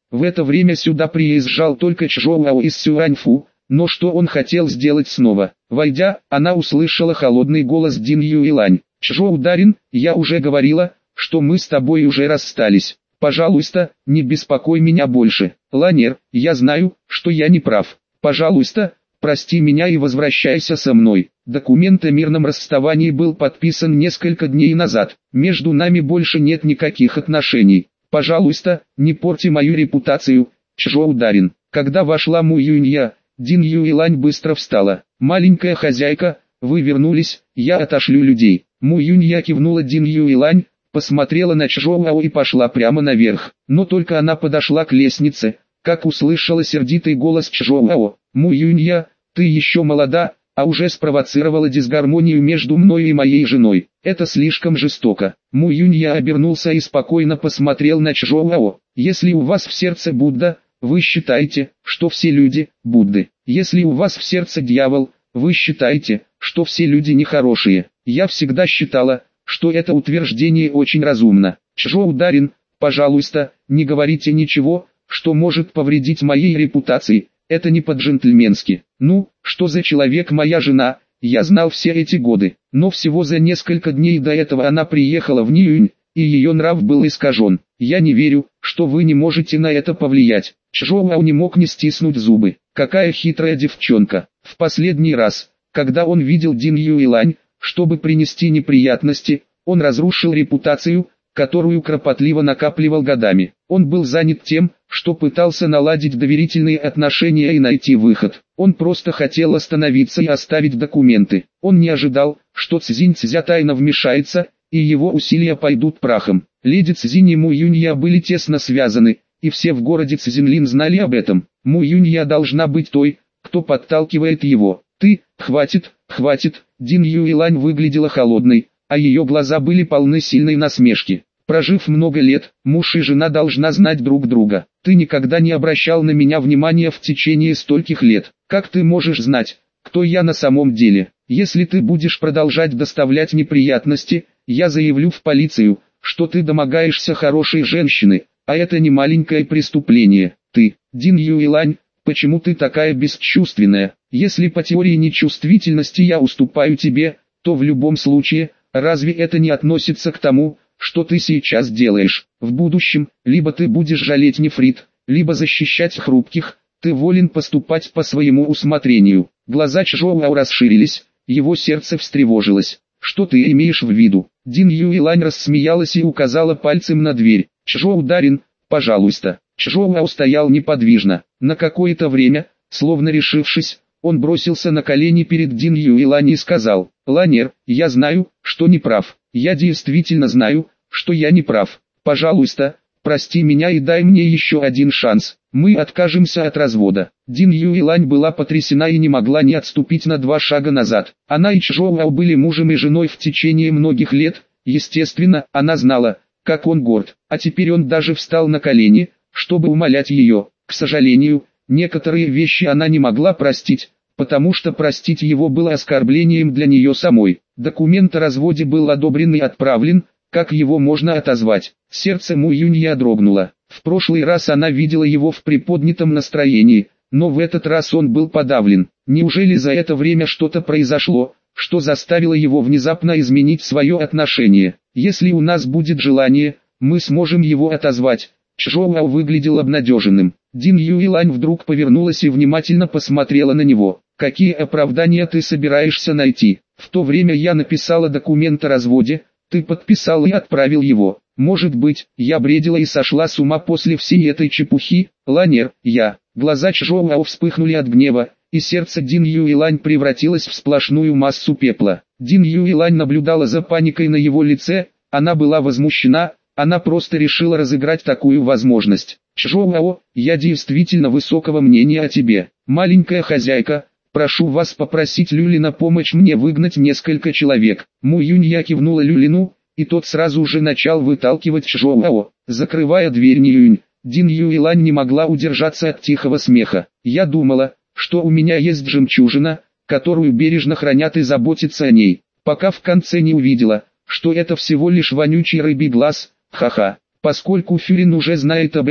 В это время сюда приезжал только Чжоуао из Сюаньфу, но что он хотел сделать снова? Войдя, она услышала холодный голос Дин Юйлань. «Чжоу Дарин, я уже говорила, что мы с тобой уже расстались. Пожалуйста, не беспокой меня больше. Ланер, я знаю, что я не прав. Пожалуйста, прости меня и возвращайся со мной». Документ о мирном расставании был подписан несколько дней назад. Между нами больше нет никаких отношений. Пожалуйста, не порти мою репутацию, Чжоу Дарин. Когда вошла Му Юнья, Дин Юйлань быстро встала. «Маленькая хозяйка, вы вернулись, я отошлю людей». Му Юнья кивнула Дин Юйлань, посмотрела на Чжоуао и пошла прямо наверх. Но только она подошла к лестнице, как услышала сердитый голос Чжоуао. «Му Юнья, ты еще молода, а уже спровоцировала дисгармонию между мною и моей женой. Это слишком жестоко». Му Юнья обернулся и спокойно посмотрел на Чжоуао. «Если у вас в сердце Будда, вы считаете, что все люди – Будды. Если у вас в сердце дьявол, вы считаете, что все люди нехорошие. Я всегда считала, что это утверждение очень разумно. Чжоу Дарин, пожалуйста, не говорите ничего, что может повредить моей репутации. Это не по-джентльменски. Ну, что за человек моя жена, я знал все эти годы. Но всего за несколько дней до этого она приехала в Ниюнь, и ее нрав был искажен. Я не верю, что вы не можете на это повлиять». Чжоуао не мог не стиснуть зубы. Какая хитрая девчонка. В последний раз, когда он видел Дин Юйлань, чтобы принести неприятности, он разрушил репутацию, которую кропотливо накапливал годами. Он был занят тем, что пытался наладить доверительные отношения и найти выход. Он просто хотел остановиться и оставить документы. Он не ожидал, что Цзинь Цзя тайно вмешается, и его усилия пойдут прахом. Леди Цзинь и Му Юнья были тесно связаны, и все в городе Цзинлин знали об этом. Му Юнья должна быть той, кто подталкивает его. Хватит, хватит». Дин Юйлань выглядела холодной, а ее глаза были полны сильной насмешки. «Прожив много лет, муж и жена должна знать друг друга. Ты никогда не обращал на меня внимания в течение стольких лет. Как ты можешь знать, кто я на самом деле? Если ты будешь продолжать доставлять неприятности, я заявлю в полицию, что ты домогаешься хорошей женщины, а это не маленькое преступление. Ты, Дин Юйлань, почему ты такая бесчувственная? Если по теории нечувствительности я уступаю тебе, то в любом случае, разве это не относится к тому, что ты сейчас делаешь? В будущем, либо ты будешь жалеть нефрит, либо защищать хрупких, ты волен поступать по своему усмотрению». Глаза Чжоуао расширились, его сердце встревожилось. «Что ты имеешь в виду?» Дин Юйлань рассмеялась и указала пальцем на дверь. «Чжоу Дарин, пожалуйста». Чжоуао стоял неподвижно. На какое-то время, словно решившись, он бросился на колени перед Дин Юйлань и сказал: «Ланер, я знаю, что не прав. Я действительно знаю, что я не прав. Пожалуйста, прости меня и дай мне еще один шанс. Мы откажемся от развода». Дин Юйлань была потрясена и не могла не отступить на 2 шага назад. Она и Чжоуао были мужем и женой в течение многих лет, естественно, она знала, как он горд. А теперь он даже встал на колени, чтобы умолять ее. К сожалению, некоторые вещи она не могла простить, потому что простить его было оскорблением для нее самой. Документ о разводе был одобрен и отправлен, как его можно отозвать? Сердце Му Юнья дрогнуло. В прошлый раз она видела его в приподнятом настроении, но в этот раз он был подавлен. Неужели за это время что-то произошло, что заставило его внезапно изменить свое отношение? Если у нас будет желание, мы сможем его отозвать. Чжоуао выглядел обнадеженным. Дин Юйлань вдруг повернулась и внимательно посмотрела на него. «Какие оправдания ты собираешься найти? В то время я написала документ о разводе, ты подписал и отправил его. Может быть, я бредила и сошла с ума после всей этой чепухи? Ланер, я». Глаза Чжоуао вспыхнули от гнева, и сердце Дин Юйлань превратилось в сплошную массу пепла. Дин Юйлань наблюдала за паникой на его лице, она была возмущена, она просто решила разыграть такую возможность. «Чжоуао, я действительно высокого мнения о тебе. Маленькая хозяйка, прошу вас попросить Люлина помочь мне выгнать несколько человек». Му Юнья кивнула Люлину, и тот сразу же начал выталкивать Чжоуао. Закрывая дверь Ниюнь, Дин Юйлань не могла удержаться от тихого смеха. «Я думала, что у меня есть жемчужина, которую бережно хранят и заботятся о ней, пока в конце не увидела, что это всего лишь вонючий рыбий глаз. Ха-ха». Поскольку Фюрин уже знает об этом,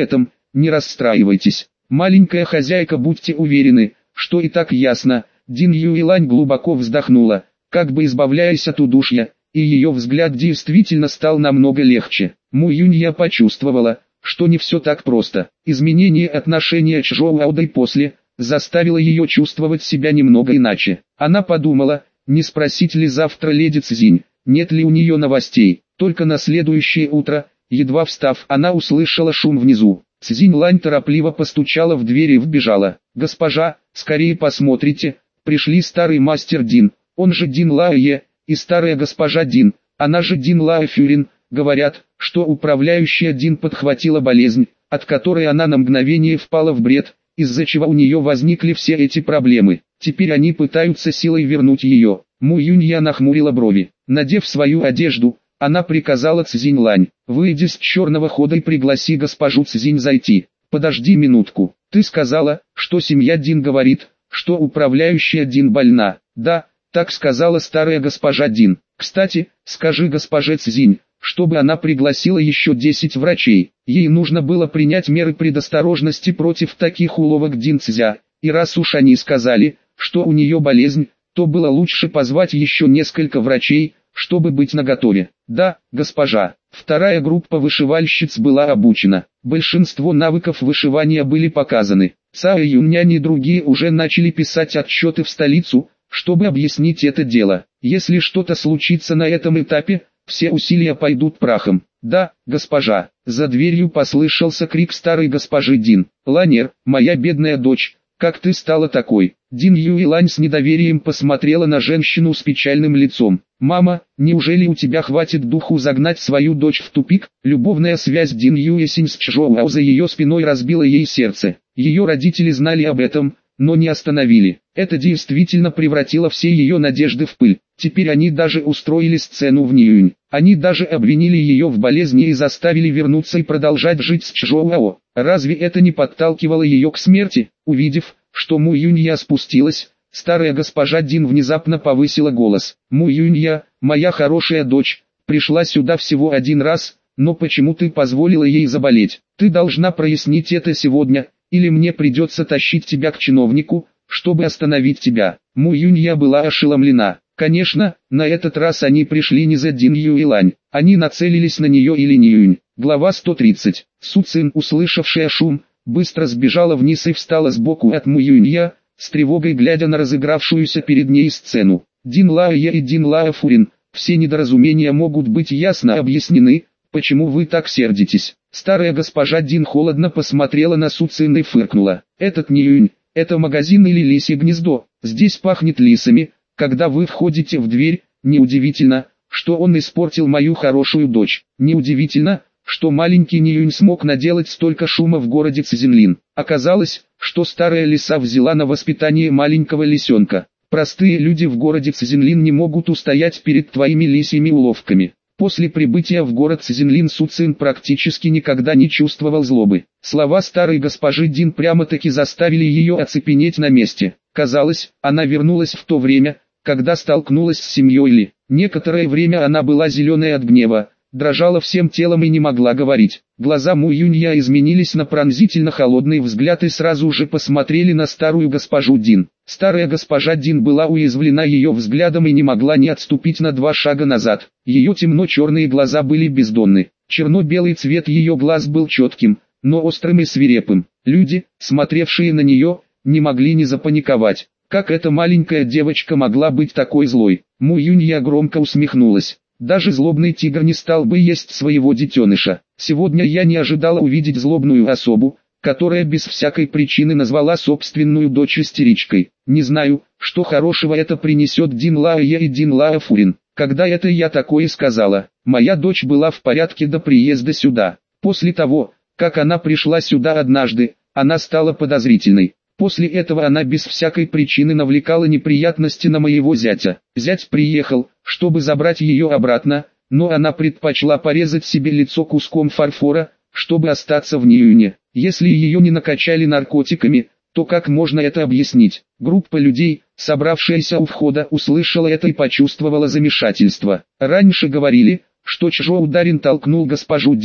не расстраивайтесь. Маленькая хозяйка, будьте уверены, что и так ясно. Дин Юйлань глубоко вздохнула, как бы избавляясь от удушья, и ее взгляд действительно стал намного легче. Му Юнья почувствовала, что не все так просто. Изменение отношения Чжоу Аодой после заставило ее чувствовать себя немного иначе. Она подумала, не спросить ли завтра леди Цзинь, нет ли у нее новостей. Только на следующее утро, едва встав, она услышала шум внизу. Цзинь Лань торопливо постучала в дверь и вбежала. «Госпожа, скорее посмотрите, пришли старый мастер Дин, он же Дин Лае, и старая госпожа Дин, она же Дин Лае Фюрин. Говорят, что управляющая Дин подхватила болезнь, от которой она на мгновение впала в бред, из-за чего у нее возникли все эти проблемы. Теперь они пытаются силой вернуть ее». Му Юнья нахмурила брови. Надев свою одежду, она приказала Цзинь Лань: «Выйди с черного хода и пригласи госпожу Цзинь зайти». «Подожди минутку, ты сказала, что семья Дин говорит, что управляющая Дин больна». «Да, так сказала старая госпожа Дин. Кстати, скажи госпоже Цзинь, чтобы она пригласила еще 10 врачей. Ей нужно было принять меры предосторожности против таких уловок Дин Цзя, и раз уж они сказали, что у нее болезнь, то было лучше позвать еще несколько врачей, чтобы быть наготове». «Да, госпожа». Вторая группа вышивальщиц была обучена. Большинство навыков вышивания были показаны. Цао Юньнянь и другие уже начали писать отчеты в столицу, чтобы объяснить это дело. Если что-то случится на этом этапе, все усилия пойдут прахом. «Да, госпожа». За дверью послышался крик старой госпожи Дин. «Ланер, моя бедная дочь, как ты стала такой?» Дин Юйлань с недоверием посмотрела на женщину с печальным лицом. «Мама, неужели у тебя хватит духу загнать свою дочь в тупик?» Любовная связь Дин Юэсинь с Чжоу за ее спиной разбила ей сердце. Ее родители знали об этом, но не остановили. Это действительно превратило все ее надежды в пыль. Теперь они даже устроили сцену в Ниюнь. Они даже обвинили ее в болезни и заставили вернуться и продолжать жить с Чжоу. Разве это не подталкивало ее к смерти? Увидев, что Му Юнья спустилась, старая госпожа Дин внезапно повысила голос. «Му Юнья, моя хорошая дочь, пришла сюда всего один раз, но почему ты позволила ей заболеть? Ты должна прояснить это сегодня, или мне придется тащить тебя к чиновнику, чтобы остановить тебя». Му Юнья была ошеломлена. Конечно, на этот раз они пришли не за Дин Юйлань, они нацелились на нее или Ниюнь. Глава 130. Су Цин, услышавшая шум, быстро сбежала вниз и встала сбоку от Му Юнья, с тревогой глядя на разыгравшуюся перед ней сцену. Дин Лае и Дин Лае Фурин, все недоразумения могут быть ясно объяснены, почему вы так сердитесь. Старая госпожа Дин холодно посмотрела на Су Цин и фыркнула. «Этот Ниюнь, это магазин или лисье гнездо? Здесь пахнет лисами. Когда вы входите в дверь, неудивительно, что он испортил мою хорошую дочь. Неудивительно, что маленький Ниюнь смог наделать столько шума в городе Цзинлин. Оказалось, что старая лиса взяла на воспитание маленького лисенка. Простые люди в городе Цзинлин не могут устоять перед твоими лисьими уловками». После прибытия в город Цзинлин Су Цин практически никогда не чувствовал злобы. Слова старой госпожи Дин прямо-таки заставили ее оцепенеть на месте. Казалось, она вернулась в то время, когда столкнулась с семьей Ли. Некоторое время она была зеленой от гнева, дрожала всем телом и не могла говорить. Глаза Му Юнья изменились на пронзительно холодный взгляд и сразу же посмотрели на старую госпожу Дин. Старая госпожа Дин была уязвлена ее взглядом и не могла не отступить на 2 шага назад. Ее темно-черные глаза были бездонны. Черно-белый цвет ее глаз был четким, но острым и свирепым. Люди, смотревшие на нее, не могли не запаниковать. Как эта маленькая девочка могла быть такой злой? Му Юнья громко усмехнулась. Даже злобный тигр не стал бы есть своего детеныша. Сегодня я не ожидала увидеть злобную особу, которая без всякой причины назвала собственную дочь истеричкой. Не знаю, что хорошего это принесет Дин Лае и Дин Лае Фурин. Когда это я такое сказала? Моя дочь была в порядке до приезда сюда. После того, как она пришла сюда однажды, она стала подозрительной. После этого она без всякой причины навлекала неприятности на моего зятя. Зять приехал, чтобы забрать ее обратно, но она предпочла порезать себе лицо куском фарфора, чтобы остаться в Ниюне. Если ее не накачали наркотиками, то как можно это объяснить? Группа людей, собравшаяся у входа, услышала это и почувствовала замешательство. Раньше говорили, что Чжоу Дарин толкнул госпожу Дин,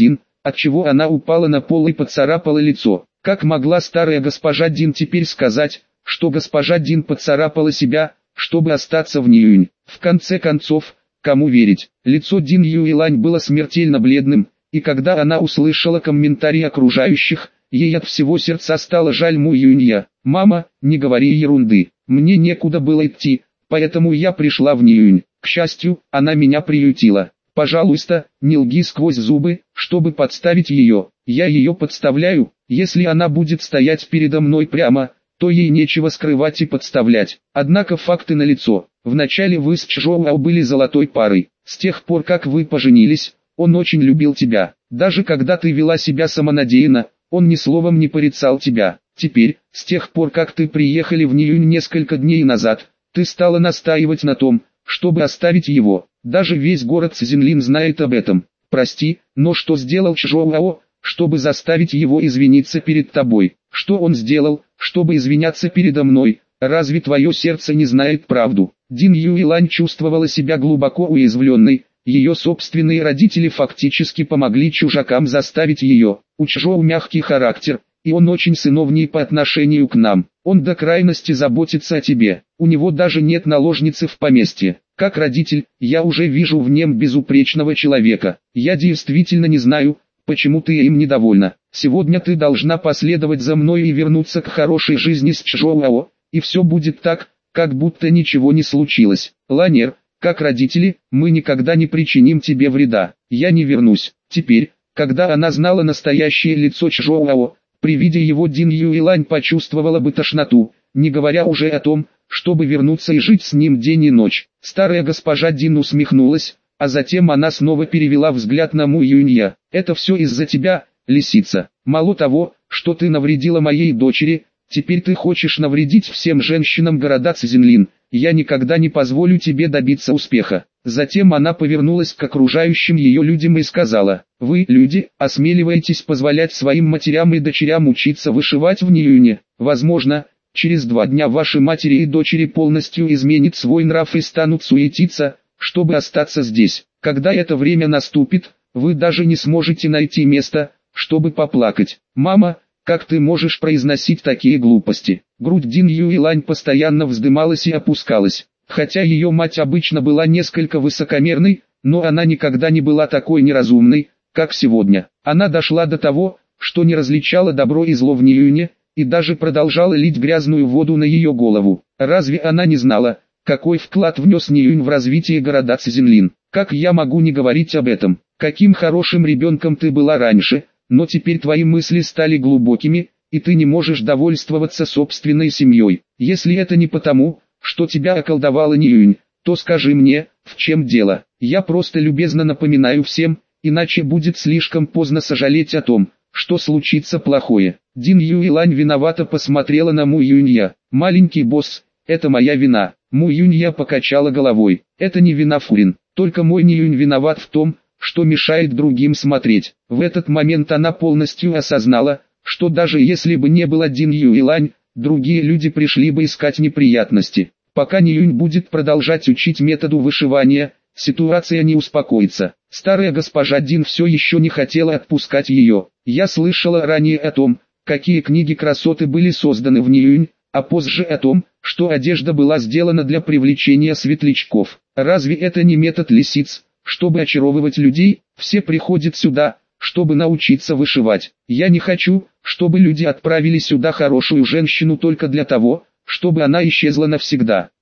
отчего она упала на пол и поцарапала лицо. Как могла старая госпожа Дин теперь сказать, что госпожа Дин поцарапала себя, чтобы остаться в Ниюнь? В конце концов, кому верить? Лицо Дин Юйлань было смертельно бледным, и когда она услышала комментарии окружающих, ей от всего сердца стало жаль Му Юнья. «Мама, не говори ерунды, мне некуда было идти, поэтому я пришла в Ниюнь. К счастью, она меня приютила. Пожалуйста, не лги сквозь зубы, чтобы подставить ее. Я ее подставляю, если она будет стоять передо мной прямо, то ей нечего скрывать и подставлять. Однако факты налицо. Вначале вы с Чжоуао были золотой парой. С тех пор как вы поженились, он очень любил тебя. Даже когда ты вела себя самонадеянно, он ни словом не порицал тебя. Теперь, с тех пор как ты приехали в Ниюнь несколько дней назад, ты стала настаивать на том, чтобы оставить его. Даже весь город Цзинлин знает об этом. Прости, но что сделал Чжоуао, чтобы заставить его извиниться перед тобой? Что он сделал, чтобы извиняться передо мной? Разве твое сердце не знает правду? Дин Юйлань чувствовала себя глубоко уязвленной. Ее собственные родители фактически помогли чужакам заставить ее. У Чжоу мягкий характер, и он очень сыновний по отношению к нам. Он до крайности заботится о тебе. У него даже нет наложницы в поместье. Как родитель, я уже вижу в нем безупречного человека. Я действительно не знаю, почему ты им недовольна. Сегодня ты должна последовать за мной и вернуться к хорошей жизни с Чжоуао, и все будет так, как будто ничего не случилось. Ланер, как родители, мы никогда не причиним тебе вреда. Я не вернусь. Теперь, когда она знала настоящее лицо Чжоуао, при виде его Дин Юйлань почувствовала бы тошноту, не говоря уже о том, чтобы вернуться и жить с ним день и ночь. Старая госпожа Дин усмехнулась, а затем она снова перевела взгляд на Му Юнья. «Это все из-за тебя, лисица. Мало того, что ты навредила моей дочери, теперь ты хочешь навредить всем женщинам города Цзинлин. Я никогда не позволю тебе добиться успеха». Затем она повернулась к окружающим ее людям и сказала: «Вы, люди, осмеливаетесь позволять своим матерям и дочерям учиться вышивать в Ниюне. Возможно, через 2 дня ваши матери и дочери полностью изменят свой нрав и станут суетиться, чтобы остаться здесь. Когда это время наступит, вы даже не сможете найти место, чтобы поплакать. Мама, как ты можешь произносить такие глупости?» Грудь Дин Юйлань постоянно вздымалась и опускалась. Хотя ее мать обычно была несколько высокомерной, но она никогда не была такой неразумной, как сегодня. Она дошла до того, что не различала добро и зло в Ниюне, и даже продолжала лить грязную воду на ее голову. Разве она не знала, какой вклад внес Ниюнь в развитие города Цзинлин? Как я могу не говорить об этом? Каким хорошим ребенком ты была раньше, но теперь твои мысли стали глубокими, и ты не можешь довольствоваться собственной семьей. Если это не потому, что тебя околдовала Ниюнь, то скажи мне, в чем дело? Я просто любезно напоминаю всем, иначе будет слишком поздно сожалеть о том, что случится плохое». Дин Юйлань виновато посмотрела на Му Юнья. «Маленький босс, это моя вина». Му Юнья покачала головой. «Это не вина Фурин, только мой Ниюнь виноват в том, что мешает другим смотреть». В этот момент она полностью осознала, что даже если бы не было Дин Юйлань, другие люди пришли бы искать неприятности. Пока Ниюнь будет продолжать учить методу вышивания, ситуация не успокоится. Старая госпожа Дин все еще не хотела отпускать ее. «Я слышала ранее о том, какие книги красоты были созданы в Ниюнь, а позже о том, что одежда была сделана для привлечения светлячков. Разве это не метод лисиц, чтобы очаровывать людей? Все приходят сюда, чтобы научиться вышивать. Я не хочу, чтобы люди отправили сюда хорошую женщину только для того, чтобы она исчезла навсегда».